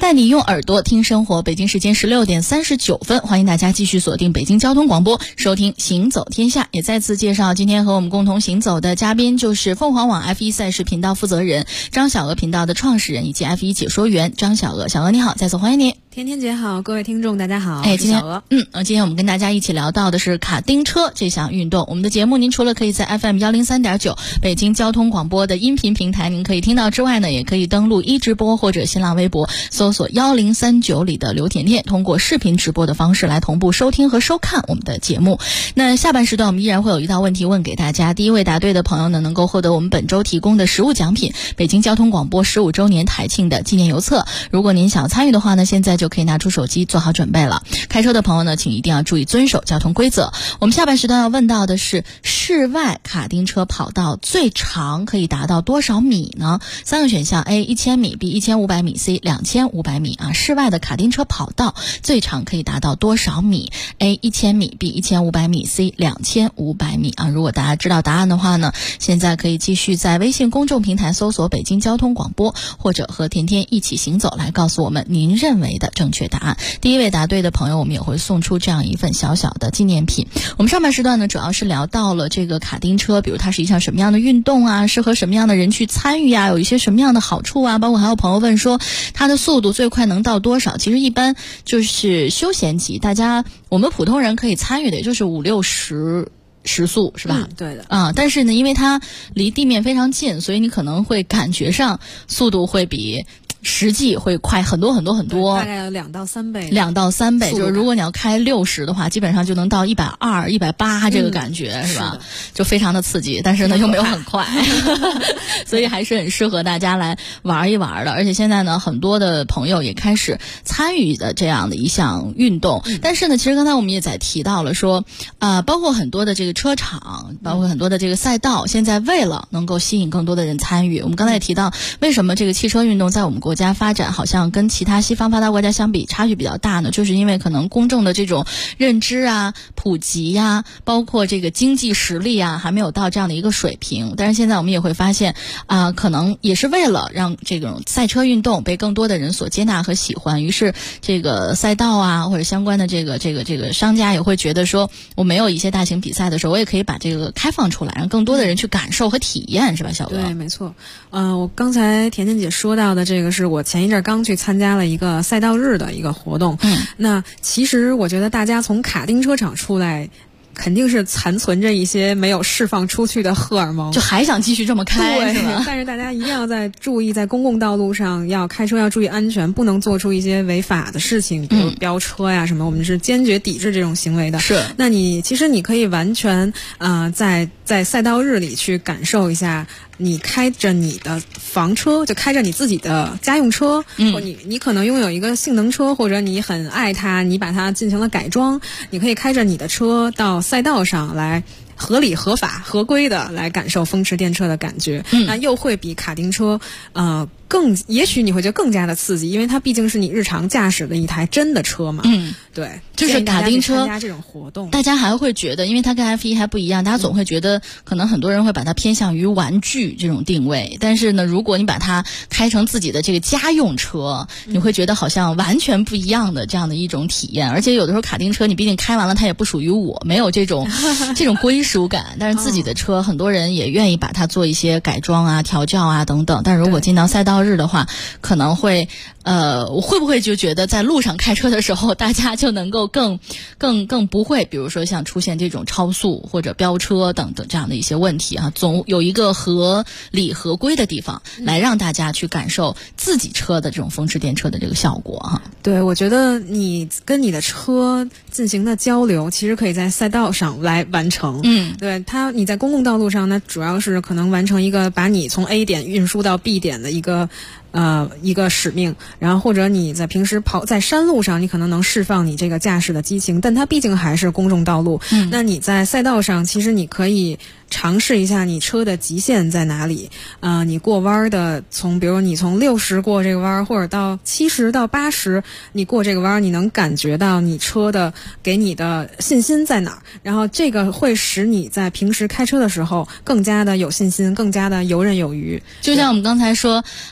带你用耳朵听生活。北京时间16点39分，欢迎大家继续锁定北京交通广播，收听行走天下。也再次介绍今天和我们共同行走的嘉宾，就是凤凰网 F1 赛事频道负责人张小娥频道的创始人以及 F1 解说员张小娥。小娥你好，再次欢迎你。 天天姐好，各位听众大家好， 今天小娥。 今天我们跟大家一起聊到的是卡丁车这项运动。我们的节目您除了可以在 FM 103.9北京交通广播的音频平台您可以听到之外呢，也可以登录直播或者新浪微博搜索1039里的刘甜甜，通过视频直播的方式来同步收听和收看我们的节目。那下半时段我们依然会有一道问题问给大家，第一位答对的朋友呢，能够获得我们本周提供的实物奖品北京交通广播15周年台庆的纪念邮册。如果您想参与的话呢，现在就可以拿出手机做好准备了。开车的朋友呢，请一定要注意遵守交通规则。我们下半时段要问到的是，室外卡丁车跑道最长可以达到多少米呢？3个选项 A 1000米 B 1500米 C 2500米啊。室外的卡丁车跑道最长可以达到多少米？ A 1000米 B 1500米 C 2500米啊。如果大家知道答案的话呢，现在可以继续在微信公众平台搜索北京交通广播，或者和甜甜一起行走来告诉我们您认为的正确答案。第一位答对的朋友，我们也会送出这样一份小小的纪念品。我们上半时段呢，主要是聊到了这个卡丁车，比如它是一项什么样的运动啊，适合什么样的人去参与啊，有一些什么样的好处啊，包括还有朋友问说它的速度最快能到多少。其实一般就是休闲级，我们普通人可以参与的也就是50-60时速是吧？ 对的。 但是呢，因为它离地面非常近，所以你可能会感觉上速度会比实际会快很多很多很多， 大概有2到3倍。 2到3倍，就是如果你要开60的话，基本上就能到120、180这个感觉，是吧？就非常的刺激，但是呢又没有很快，所以还是很适合大家来玩一玩的。而且现在呢，很多的朋友也开始参与的这样的一项运动。但是呢，其实刚才我们也在提到了说，包括很多的这个车厂，包括很多的这个赛道，现在为了能够吸引更多的人参与，我们刚才也提到，为什么这个汽车运动在我们国家发展好像跟其他西方发达国家相比差距比较大呢？就是因为可能公众的这种认知啊、普及呀，包括这个经济实力啊，还没有到这样的一个水平。但是现在我们也会发现可能也是为了让这种赛车运动被更多的人所接纳和喜欢，于是这个赛道啊或者相关的这个商家也会觉得说，我没有一些大型比赛的时候，我也可以把这个开放出来，让更多的人去感受和体验，是吧，小娥？ 对，没错。我刚才甜甜姐说到的这个是我前一阵刚去参加了一个赛道日的一个活动。那其实我觉得大家从卡丁车场出来，肯定是残存着一些没有释放出去的荷尔蒙， 就还想继续这么开，是吧？ 但是大家一定要注意，在公共道路上要开车要注意安全，不能做出一些违法的事情，比如飙车呀什么，我们是坚决抵制这种行为的。 是。 那其实你可以完全在赛道日里去感受一下。你开着你的房车，就开着你自己的家用车，或你可能拥有一个性能车，或者你很爱它，你把它进行了改装，你可以开着你的车到赛道上来，合理、合法、合规的来感受风驰电掣的感觉。那又会比卡丁车也许你会觉得更加的刺激，因为它毕竟是你日常驾驶的一台真的车嘛。对， 就是卡丁车参加这种活动， 大家还会觉得，因为它跟 F1 还不一样，大家总会觉得可能很多人会把它偏向于玩具这种定位，但是呢，如果你把它开成自己的这个家用车，你会觉得好像完全不一样的这样的一种体验。而且有的时候卡丁车你毕竟开完了它也不属于我，没有这种归属感，但是自己的车很多人也愿意把它做一些改装啊、调教啊等等。但是如果进到赛道日的话，可能会会不会就觉得在路上开车的时候，大家就能够更不会，比如说像出现这种超速或者飙车等等这样的一些问题啊，总有一个合理合规的地方来让大家去感受自己车的这种风驰电掣的这个效果哈。 对，我觉得你跟你的车进行的交流，其实可以在赛道上来完成。对，你在公共道路上，那主要是可能完成一个把你从 A 点运输到 B 点的一个使命，然后或者你在平时在山路上，你可能能释放你这个驾驶的激情，但它毕竟还是公众道路。那你在赛道上，其实你可以尝试一下你车的极限在哪里。你过弯的比如你从60过这个弯，或者到70到80，你过这个弯，你能感觉到你车的给你的信心在哪儿，然后这个会使你在平时开车的时候更加的有信心，更加的游刃有余。 就像我们刚才说，好多人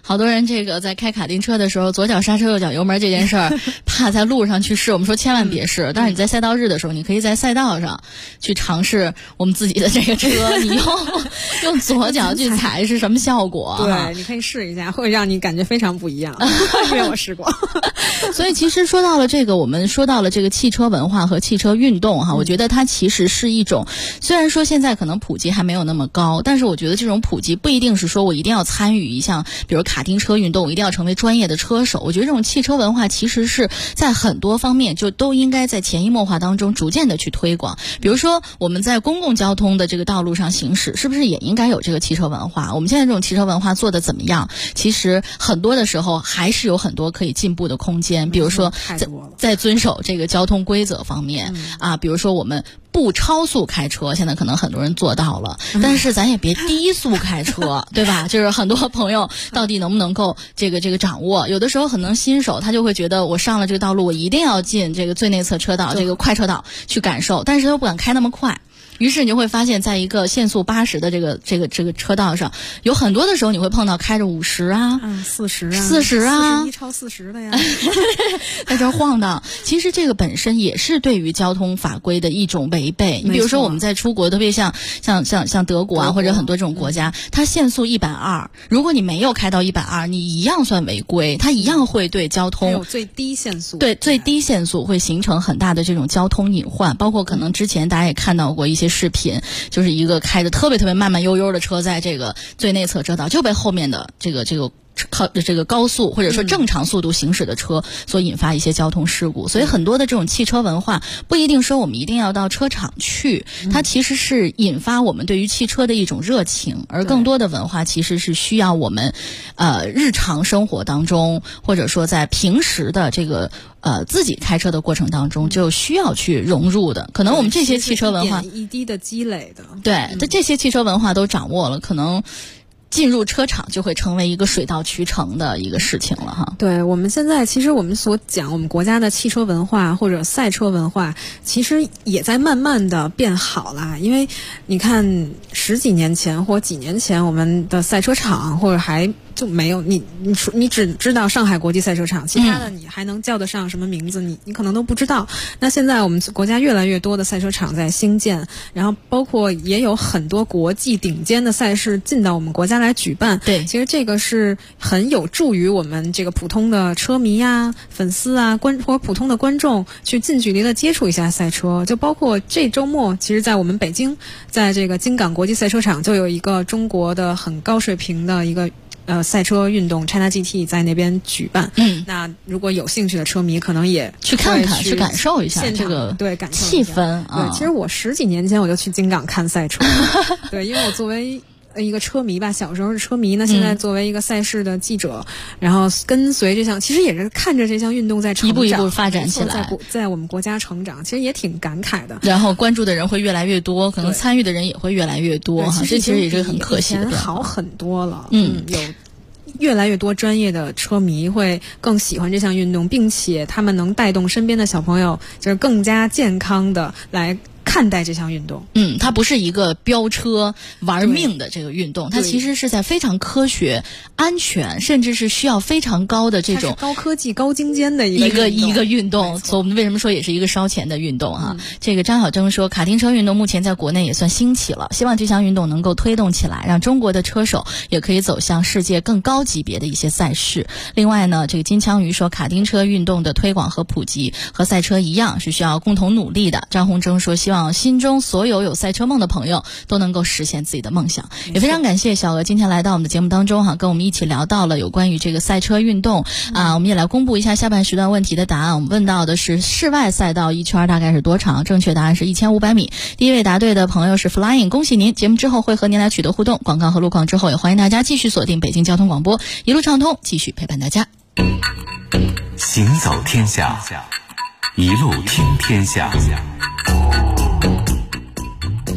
这个在开卡丁车的时候，左脚刹车右脚油门这件事儿，怕在路上去试，我们说千万别试。但是你在赛道日的时候，你可以在赛道上去尝试我们自己的这个车，你用左脚去踩是什么效果？ 对，你可以试一下，会让你感觉非常不一样，因为我试过。 所以其实说到了这个，我们说到了这个汽车文化和汽车运动哈，我觉得它其实是一种，虽然说现在可能普及还没有那么高，但是我觉得这种普及不一定是说我一定要参与一项，比如卡丁车运动，我一定要成为专业的车手。我觉得这种汽车文化其实是在很多方面就都应该在潜移默化当中逐渐的去推广。比如说我们在公共交通的这个道路上行驶，是不是也应该有这个汽车文化？我们现在这种汽车文化做得怎么样？其实很多的时候还是有很多可以进步的空间。比如说在遵守这个交通规则方面比如说我们不超速开车，现在可能很多人做到了，但是咱也别低速开车，对吧？就是很多朋友到底能不能够这个掌握？有的时候可能新手他就会觉得我上了这个道路，我一定要进这个最内侧车道，这个快车道去感受，但是他又不敢开那么快。于是你就会发现，在一个限速80的这个车道上，有很多的时候你会碰到开着50啊、40啊、 41超40的呀， 在这晃荡。其实这个本身也是对于交通法规的一种违背。你比如说我们在出国，特别像德国啊，或者很多这种国家，它限速120，如果你没有开到120，你一样算违规，它一样会对交通有最低限速， 对最低限速会形成很大的这种交通隐患。包括可能之前大家也看到过一些视频，就是一个开着特别慢慢悠悠的车，在这个最内侧车道就被后面的这个高速或者说正常速度行驶的车所引发一些交通事故。所以很多的这种汽车文化不一定说我们一定要到车厂去，它其实是引发我们对于汽车的一种热情，而更多的文化其实是需要我们日常生活当中，或者说在平时的这个自己开车的过程当中就需要去融入的。可能我们这些汽车文化一点一滴的积累的， 对，这些汽车文化都掌握了，可能进入车厂就会成为一个水到渠成的一个事情了哈。 对，我们现在其实我们所讲我们国家的汽车文化或者赛车文化，其实也在慢慢的变好啦。因为你看10几年前或几年前，我们的赛车场或者还就没有你只知道上海国际赛车场，其他的你还能叫得上什么名字，你可能都不知道。那现在我们国家越来越多的赛车场在兴建，然后包括也有很多国际顶尖的赛事进到我们国家来举办。 对， 其实这个是很有助于我们这个普通的车迷啊、粉丝啊、或者普通的观众去近距离的接触一下赛车。就包括这周末，其实在我们北京，在这个京港国际赛车场就有一个中国的很高水平的一个赛车运动 China GT 在那边举办。那如果有兴趣的车迷可能也去看看，去感受一下这个感受气氛。 对，其实我10几年前我就去京港看赛车。对，因为我作为一个车迷吧，小时候是车迷呢，现在作为一个赛事的记者，然后跟随这项，其实也是看着这项运动在成长， 一步一步发展起来， 在我们国家成长，其实也挺感慨的。 然后关注的人会越来越多，可能参与的人也会越来越多哈，这其实也是很可惜的。 好很多了，有越来越多专业的车迷会更喜欢这项运动，并且他们能带动身边的小朋友，就是更加健康的来看待这项运动。 它不是一个飙车玩命的这个运动，它其实是在非常科学、安全，甚至是需要非常高的这种高科技、高精尖的一个运动。所以我们为什么说也是一个烧钱的运动哈？这个张小征说，卡丁车运动目前在国内也算兴起了，希望这项运动能够推动起来，让中国的车手也可以走向世界更高级别的一些赛事。另外呢，这个金枪鱼说，卡丁车运动的推广和普及和赛车一样，是需要共同努力的。张洪征说，希望心中所有赛车梦的朋友都能够实现自己的梦想。也非常感谢小娥今天来到我们的节目当中哈，跟我们一起聊到了有关于这个赛车运动我们也来公布一下下半时段问题的答案。我们问到的是室外赛道一圈大概是多长，正确答案是1500米。第一位答对的朋友是 Flying， 恭喜您！节目之后会和您来取得互动，广告和路况之后也欢迎大家继续锁定北京交通广播，一路畅通，继续陪伴大家。 行走天下，一路听天下。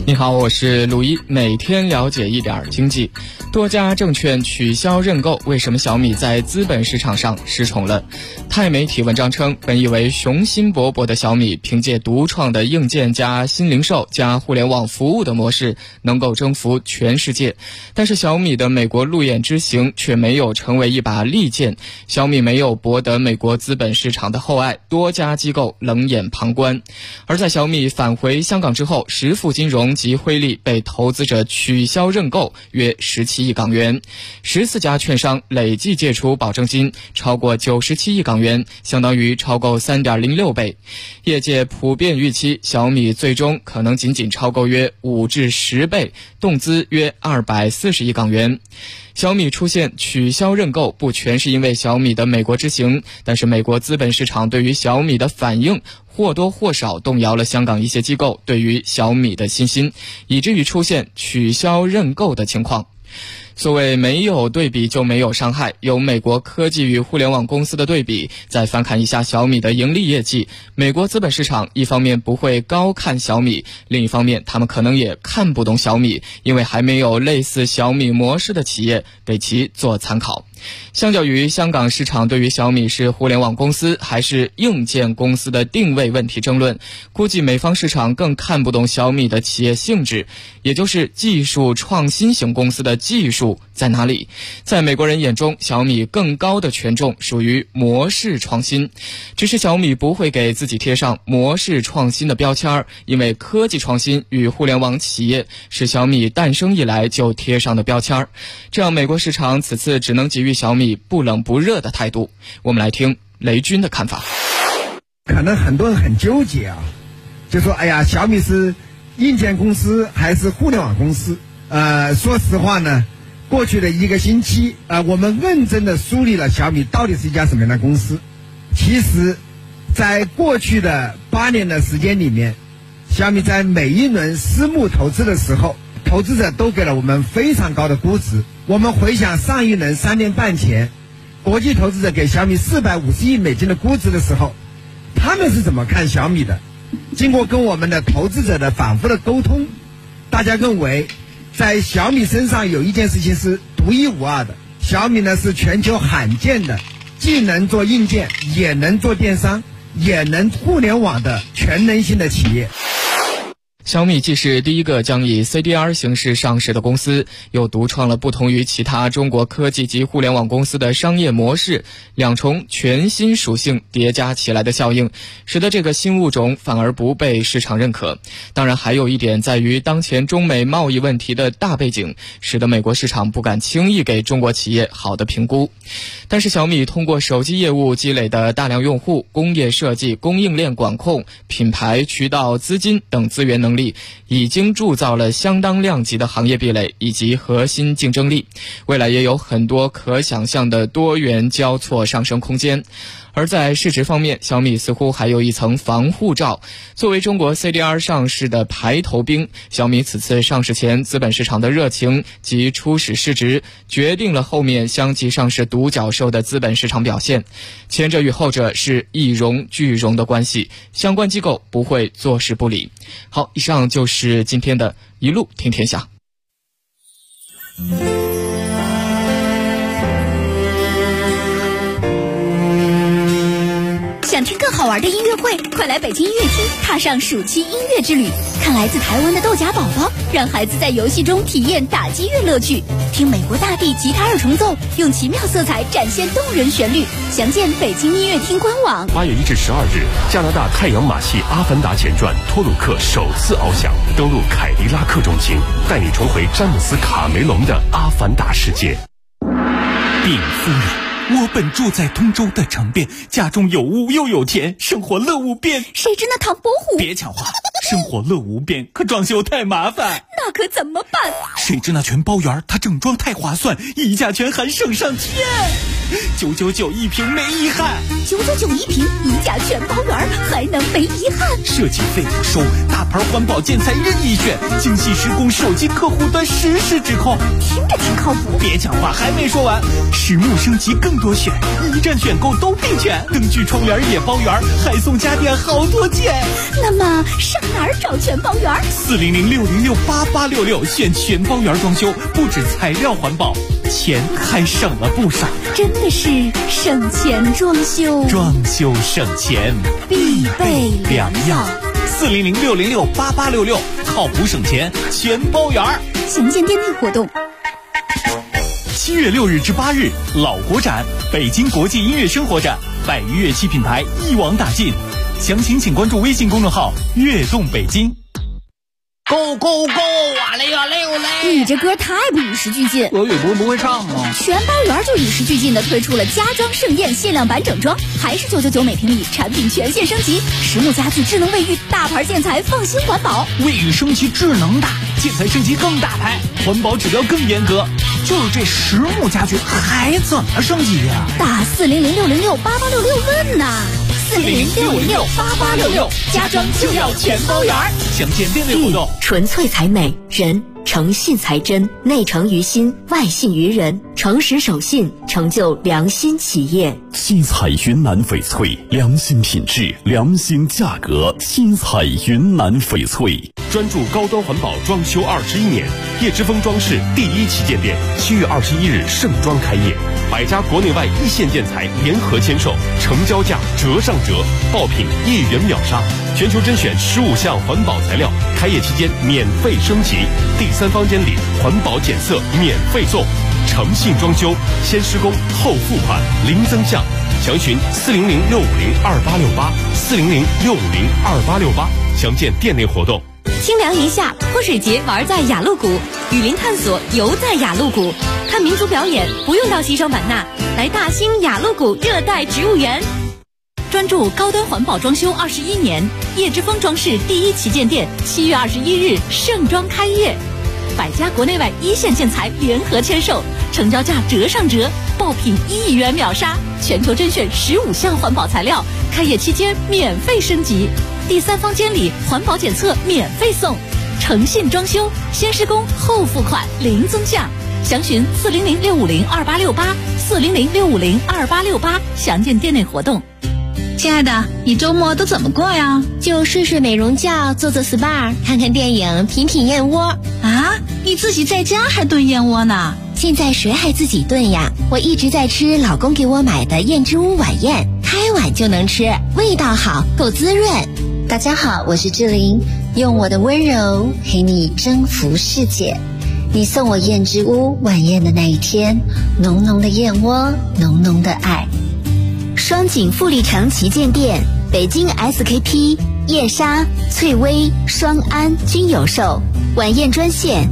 你好，我是鲁一，每天了解一点经济。多家证券取消认购，为什么小米在资本市场上失宠了？泰媒体文章称，本以为雄心勃勃的小米，凭借独创的硬件加新零售加互联网服务的模式，能够征服全世界。但是小米的美国路演之行却没有成为一把利剑，小米没有博得美国资本市场的厚爱，多家机构冷眼旁观。而在小米返回香港之后，时富金融及汇利被投资者取消认购约17亿港元，14家券商累计借出保证金超过97亿港元，相当于超购 3.06 倍。业界普遍预期小米最终可能仅超购约5至10倍，动资约240亿港元。小米出现取消认购不全是因为小米的美国之行，但是美国资本市场对于小米的反应或多或少动摇了香港一些机构对于小米的信心，以至于出现取消认购的情况。所谓没有对比就没有伤害，有美国科技与互联网公司的对比，再翻看一下小米的盈利业绩，美国资本市场一方面不会高看小米，另一方面他们可能也看不懂小米，因为还没有类似小米模式的企业给其做参考。相较于香港市场对于小米是互联网公司还是硬件公司的定位问题争论，估计美方市场更看不懂小米的企业性质，也就是技术创新型公司的技术在哪里。在美国人眼中，小米更高的权重属于模式创新，只是小米不会给自己贴上模式创新的标签，因为科技创新与互联网企业是小米诞生以来就贴上的标签，这样美国市场此次只能给予小米不冷不热的态度。我们来听雷军的看法。 可能很多人很纠结啊，就说哎呀，小米是硬件公司还是互联网公司？说实话呢，过去的1个星期我们认真的梳理了小米到底是一家什么样的公司。其实在过去的8年的时间里面，小米在每一轮私募投资的时候，投资者都给了我们非常高的估值。我们回想上一轮3年半前，国际投资者给小米450亿美金的估值的时候，他们是怎么看小米的？经过跟我们的投资者的反复的沟通，大家认为在小米身上有一件事情是独一无二的，小米呢是全球罕见的既能做硬件也能做电商也能互联网的全能性的企业。 小米既是第一个将以 CDR 形式上市的公司，又独创了不同于其他中国科技及互联网公司的商业模式，两重全新属性叠加起来的效应，使得这个新物种反而不被市场认可。当然还有一点在于当前中美贸易问题的大背景，使得美国市场不敢轻易给中国企业好的评估。但是小米通过手机业务积累的大量用户、工业设计、供应链管控、品牌、渠道、资金等资源能力，已经铸造了相当量级的行业壁垒以及核心竞争力，未来也有很多可想象的多元交错上升空间。而在市值方面，小米似乎还有一层防护罩。作为中国 CDR 上市的排头兵，小米此次上市前资本市场的热情及初始市值，决定了后面相继上市独角兽的资本市场表现。前者与后者是一荣俱荣的关系，相关机构不会坐视不理。好，以上就是今天的一路听天下。 想听更好玩的音乐会，快来北京音乐厅，踏上暑期音乐之旅，看来自台湾的豆荚宝宝，让孩子在游戏中体验打击乐乐趣，听美国大地吉他二重奏，用奇妙色彩展现动人旋律。详见北京音乐厅官网。 8月1至12日，加拿大太阳马戏《阿凡达前传》托鲁克首次翱翔，登陆凯迪拉克中心，带你重回詹姆斯·卡梅隆的阿凡达世界。 禀夫人，我本住在通州的城边，家中有屋又有田，生活乐无边。 谁知那唐伯虎？ 别抢话，生活乐无边，可装修太麻烦。 那可怎么办？ 谁知那全包园，它整装太划算，溢价权还省上天。999一平没遗憾 ，999一平，溢价全包园，还能没遗憾？ 设计费不收，大牌环保建材任意选，精细施工，手机客户端实时指控， 听着挺靠谱。 别抢话，还没说完，实木升级更多选，一站选购都并全，灯具窗帘也包圆，还送家电好多件。 那么上哪园找全包园。 400-606-8866，选全包园装修，不止材料环保，钱还省了不少。 真的是省钱装修， 装修省钱必备良药。 400-606-8866，靠谱省钱全包园。 详见店内活动。 7月6日至8日，老国展北京国际音乐生活展，100余乐器品牌一网打尽。详情请关注微信公众号“悦动北京”。 Go go go！ 哇嘞哇嘞哇嘞！ 你这歌太不与时俱进。 俄语不会唱吗？ 全包园就与时俱进的推出了家装盛宴限量版整装，还是999每平米，产品全线升级，实木家具、智能卫浴、大牌建材，放心环保。 卫浴升级智能大，建材升级更大牌，环保指标更严格。就是这实木家具还怎么升级呀？ 打400-606-8866问呐！400-606-8866，家装就要全包园。 详见店内活动。 纯粹才美，人诚信才真，内诚于心，外信于人，诚实守信，成就良心企业。 新彩云南翡翠，良心品质，良心价格。新彩云南翡翠， 专注高端环保装修21年，叶之峰装饰第1旗舰店7月21日盛装开业，100家国内外一线建材联合签售，成交价折上折，爆品1元秒杀，全球甄选15项环保材料，开业期间免费升级，第3房间里环保检测免费送，诚信装修，先施工后付款，零增项。详询400-650-2868，400-650-2868，详见店内活动。 清凉一夏，泼水节玩在雅鹿谷，雨林探索游在雅鹿谷，看民族表演不用到西双版纳，来大兴雅鹿谷热带植物园。专注高端环保装修21年，叶之峰装饰第1旗舰店7月21日盛装开业，100家国内外一线建材联合签售，成交价折上折，爆品1元秒杀，全球甄选15项环保材料，开业期间免费升级，第3房间里环保检测免费送，诚信装修，先施工后付款，零增项。详询400-650-2868，400-650-2868，详见店内活动。 亲爱的，你周末都怎么过呀？ 就睡睡美容觉，做做 SPA， 看看电影，品品燕窝。 啊，你自己在家还炖燕窝呢？ 现在谁还自己炖呀？我一直在吃老公给我买的燕之屋晚宴，开碗就能吃，味道好，够滋润。大家好，我是志玲，用我的温柔陪你征服世界。你送我燕之屋晚宴的那一天，浓浓的燕窝，浓浓的爱。 双井富力城旗舰店，北京 SKP、叶莎、翠微、双安均有售。晚宴专线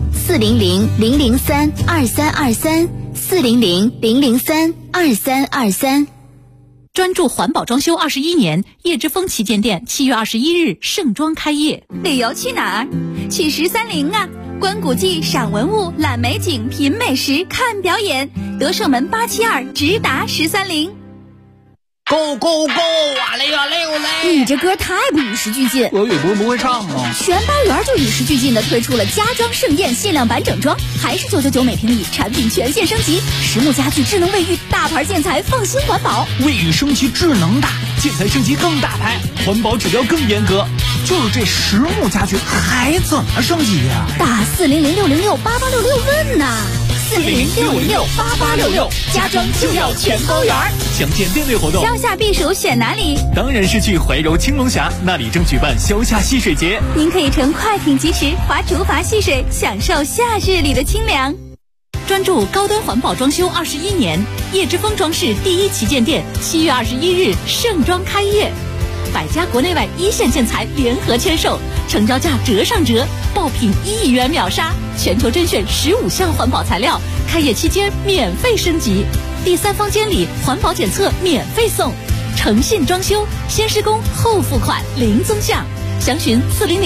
400-003-2323，400-003-2323。 专注环保装修21年，叶之峰旗舰店7月21日盛装开业。 旅游去哪儿？去13陵啊！观古迹、赏文物、览美景、品美食、看表演。德胜门872直达13陵。 Go go go！ 哇嘞哇嘞哇嘞！ 你这歌太不与时俱进。 俄语不会唱吗？ 全包园就与时俱进的推出了家装盛宴限量版整装，还是999每平米，产品全线升级，实木家具、智能卫浴、大牌建材，放心环保。 卫浴升级智能大，建材升级更大牌，环保指标更严格。就是这实木家具还怎么升级呀？ 打400-606-8866问呐！400-606-8866，家装就要全包园。 详见店内活动。 消夏避暑选哪里？ 当然是去怀柔青龙峡，那里正举办消夏戏水节。 您可以乘快艇疾驰，划竹筏戏水，享受夏日里的清凉。 专注高端环保装修21年，叶之峰装饰第1旗舰店7月21日盛装开业，100家国内外一线建材联合签售，成交价折上折，爆品1元秒杀，全球甄选15项环保材料，开业期间免费升级，第3房间里环保检测免费送，诚信装修，先施工后付款，零增项。详询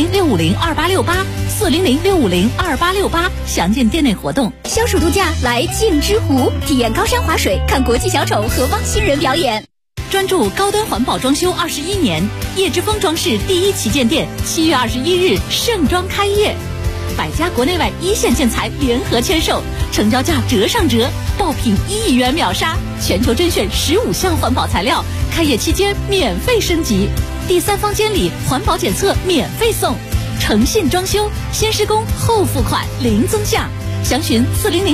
400-650-2868，400-650-2868，详见店内活动。 消暑度假来镜之湖，体验高山滑水，看国际小丑和汪星人表演。 专注高端环保装修21年，叶之峰装饰第1旗舰店7月21日盛装开业，100家国内外一线建材联合签售，成交价折上折，爆品1元秒杀，全球甄选15项环保材料，开业期间免费升级，第3房间里环保检测免费送， 诚信装修，先施工后付款零增项，详询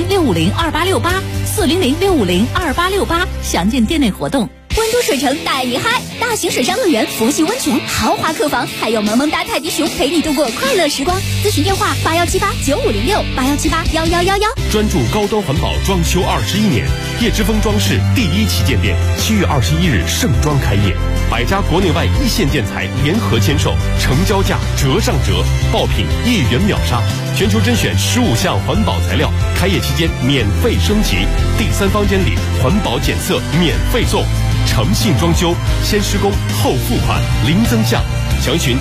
400-650-2868，400-650-2868，详见店内活动。 温都水城大一嗨，大型水上乐园、佛系温泉、豪华客房，还有萌萌哒泰迪熊陪你度过快乐时光。咨询电话81789506，81781111。 专注高端环保装修21年，叶之峰装饰第1旗舰店7月21日盛装开业，100家国内外一线建材联合签售，成交价折上折，爆品1元秒杀，全球甄选15项环保材料，开业期间免费升级，第3方监理，环保检测免费送。诚信装修，先施工后付款零增项，详询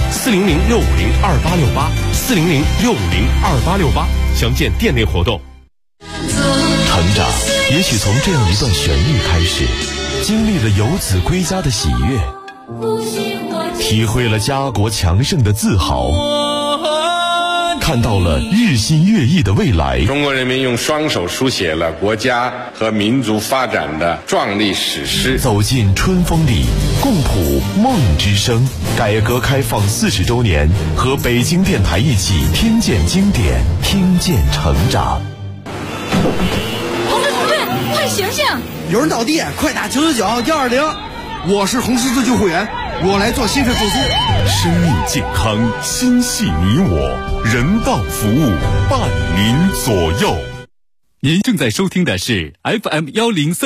400-650-2868，400-650-2868，详见店内活动。 成长也许从这样一段旋律开始，经历了游子归家的喜悦，体会了家国强盛的自豪，看到了日新月异的未来。 中国人民用双手书写了国家和民族发展的壮丽史诗。 走进春风里，共谱梦之声。改革开放40周年，和北京电台一起听见经典，听见成长。 同志，快醒醒！ 有人倒地，快打999-120。我是红十字救护员，我来做心肺复苏。 生命健康，心系你我，人道服务伴您左右。 您正在收听的是 FM103。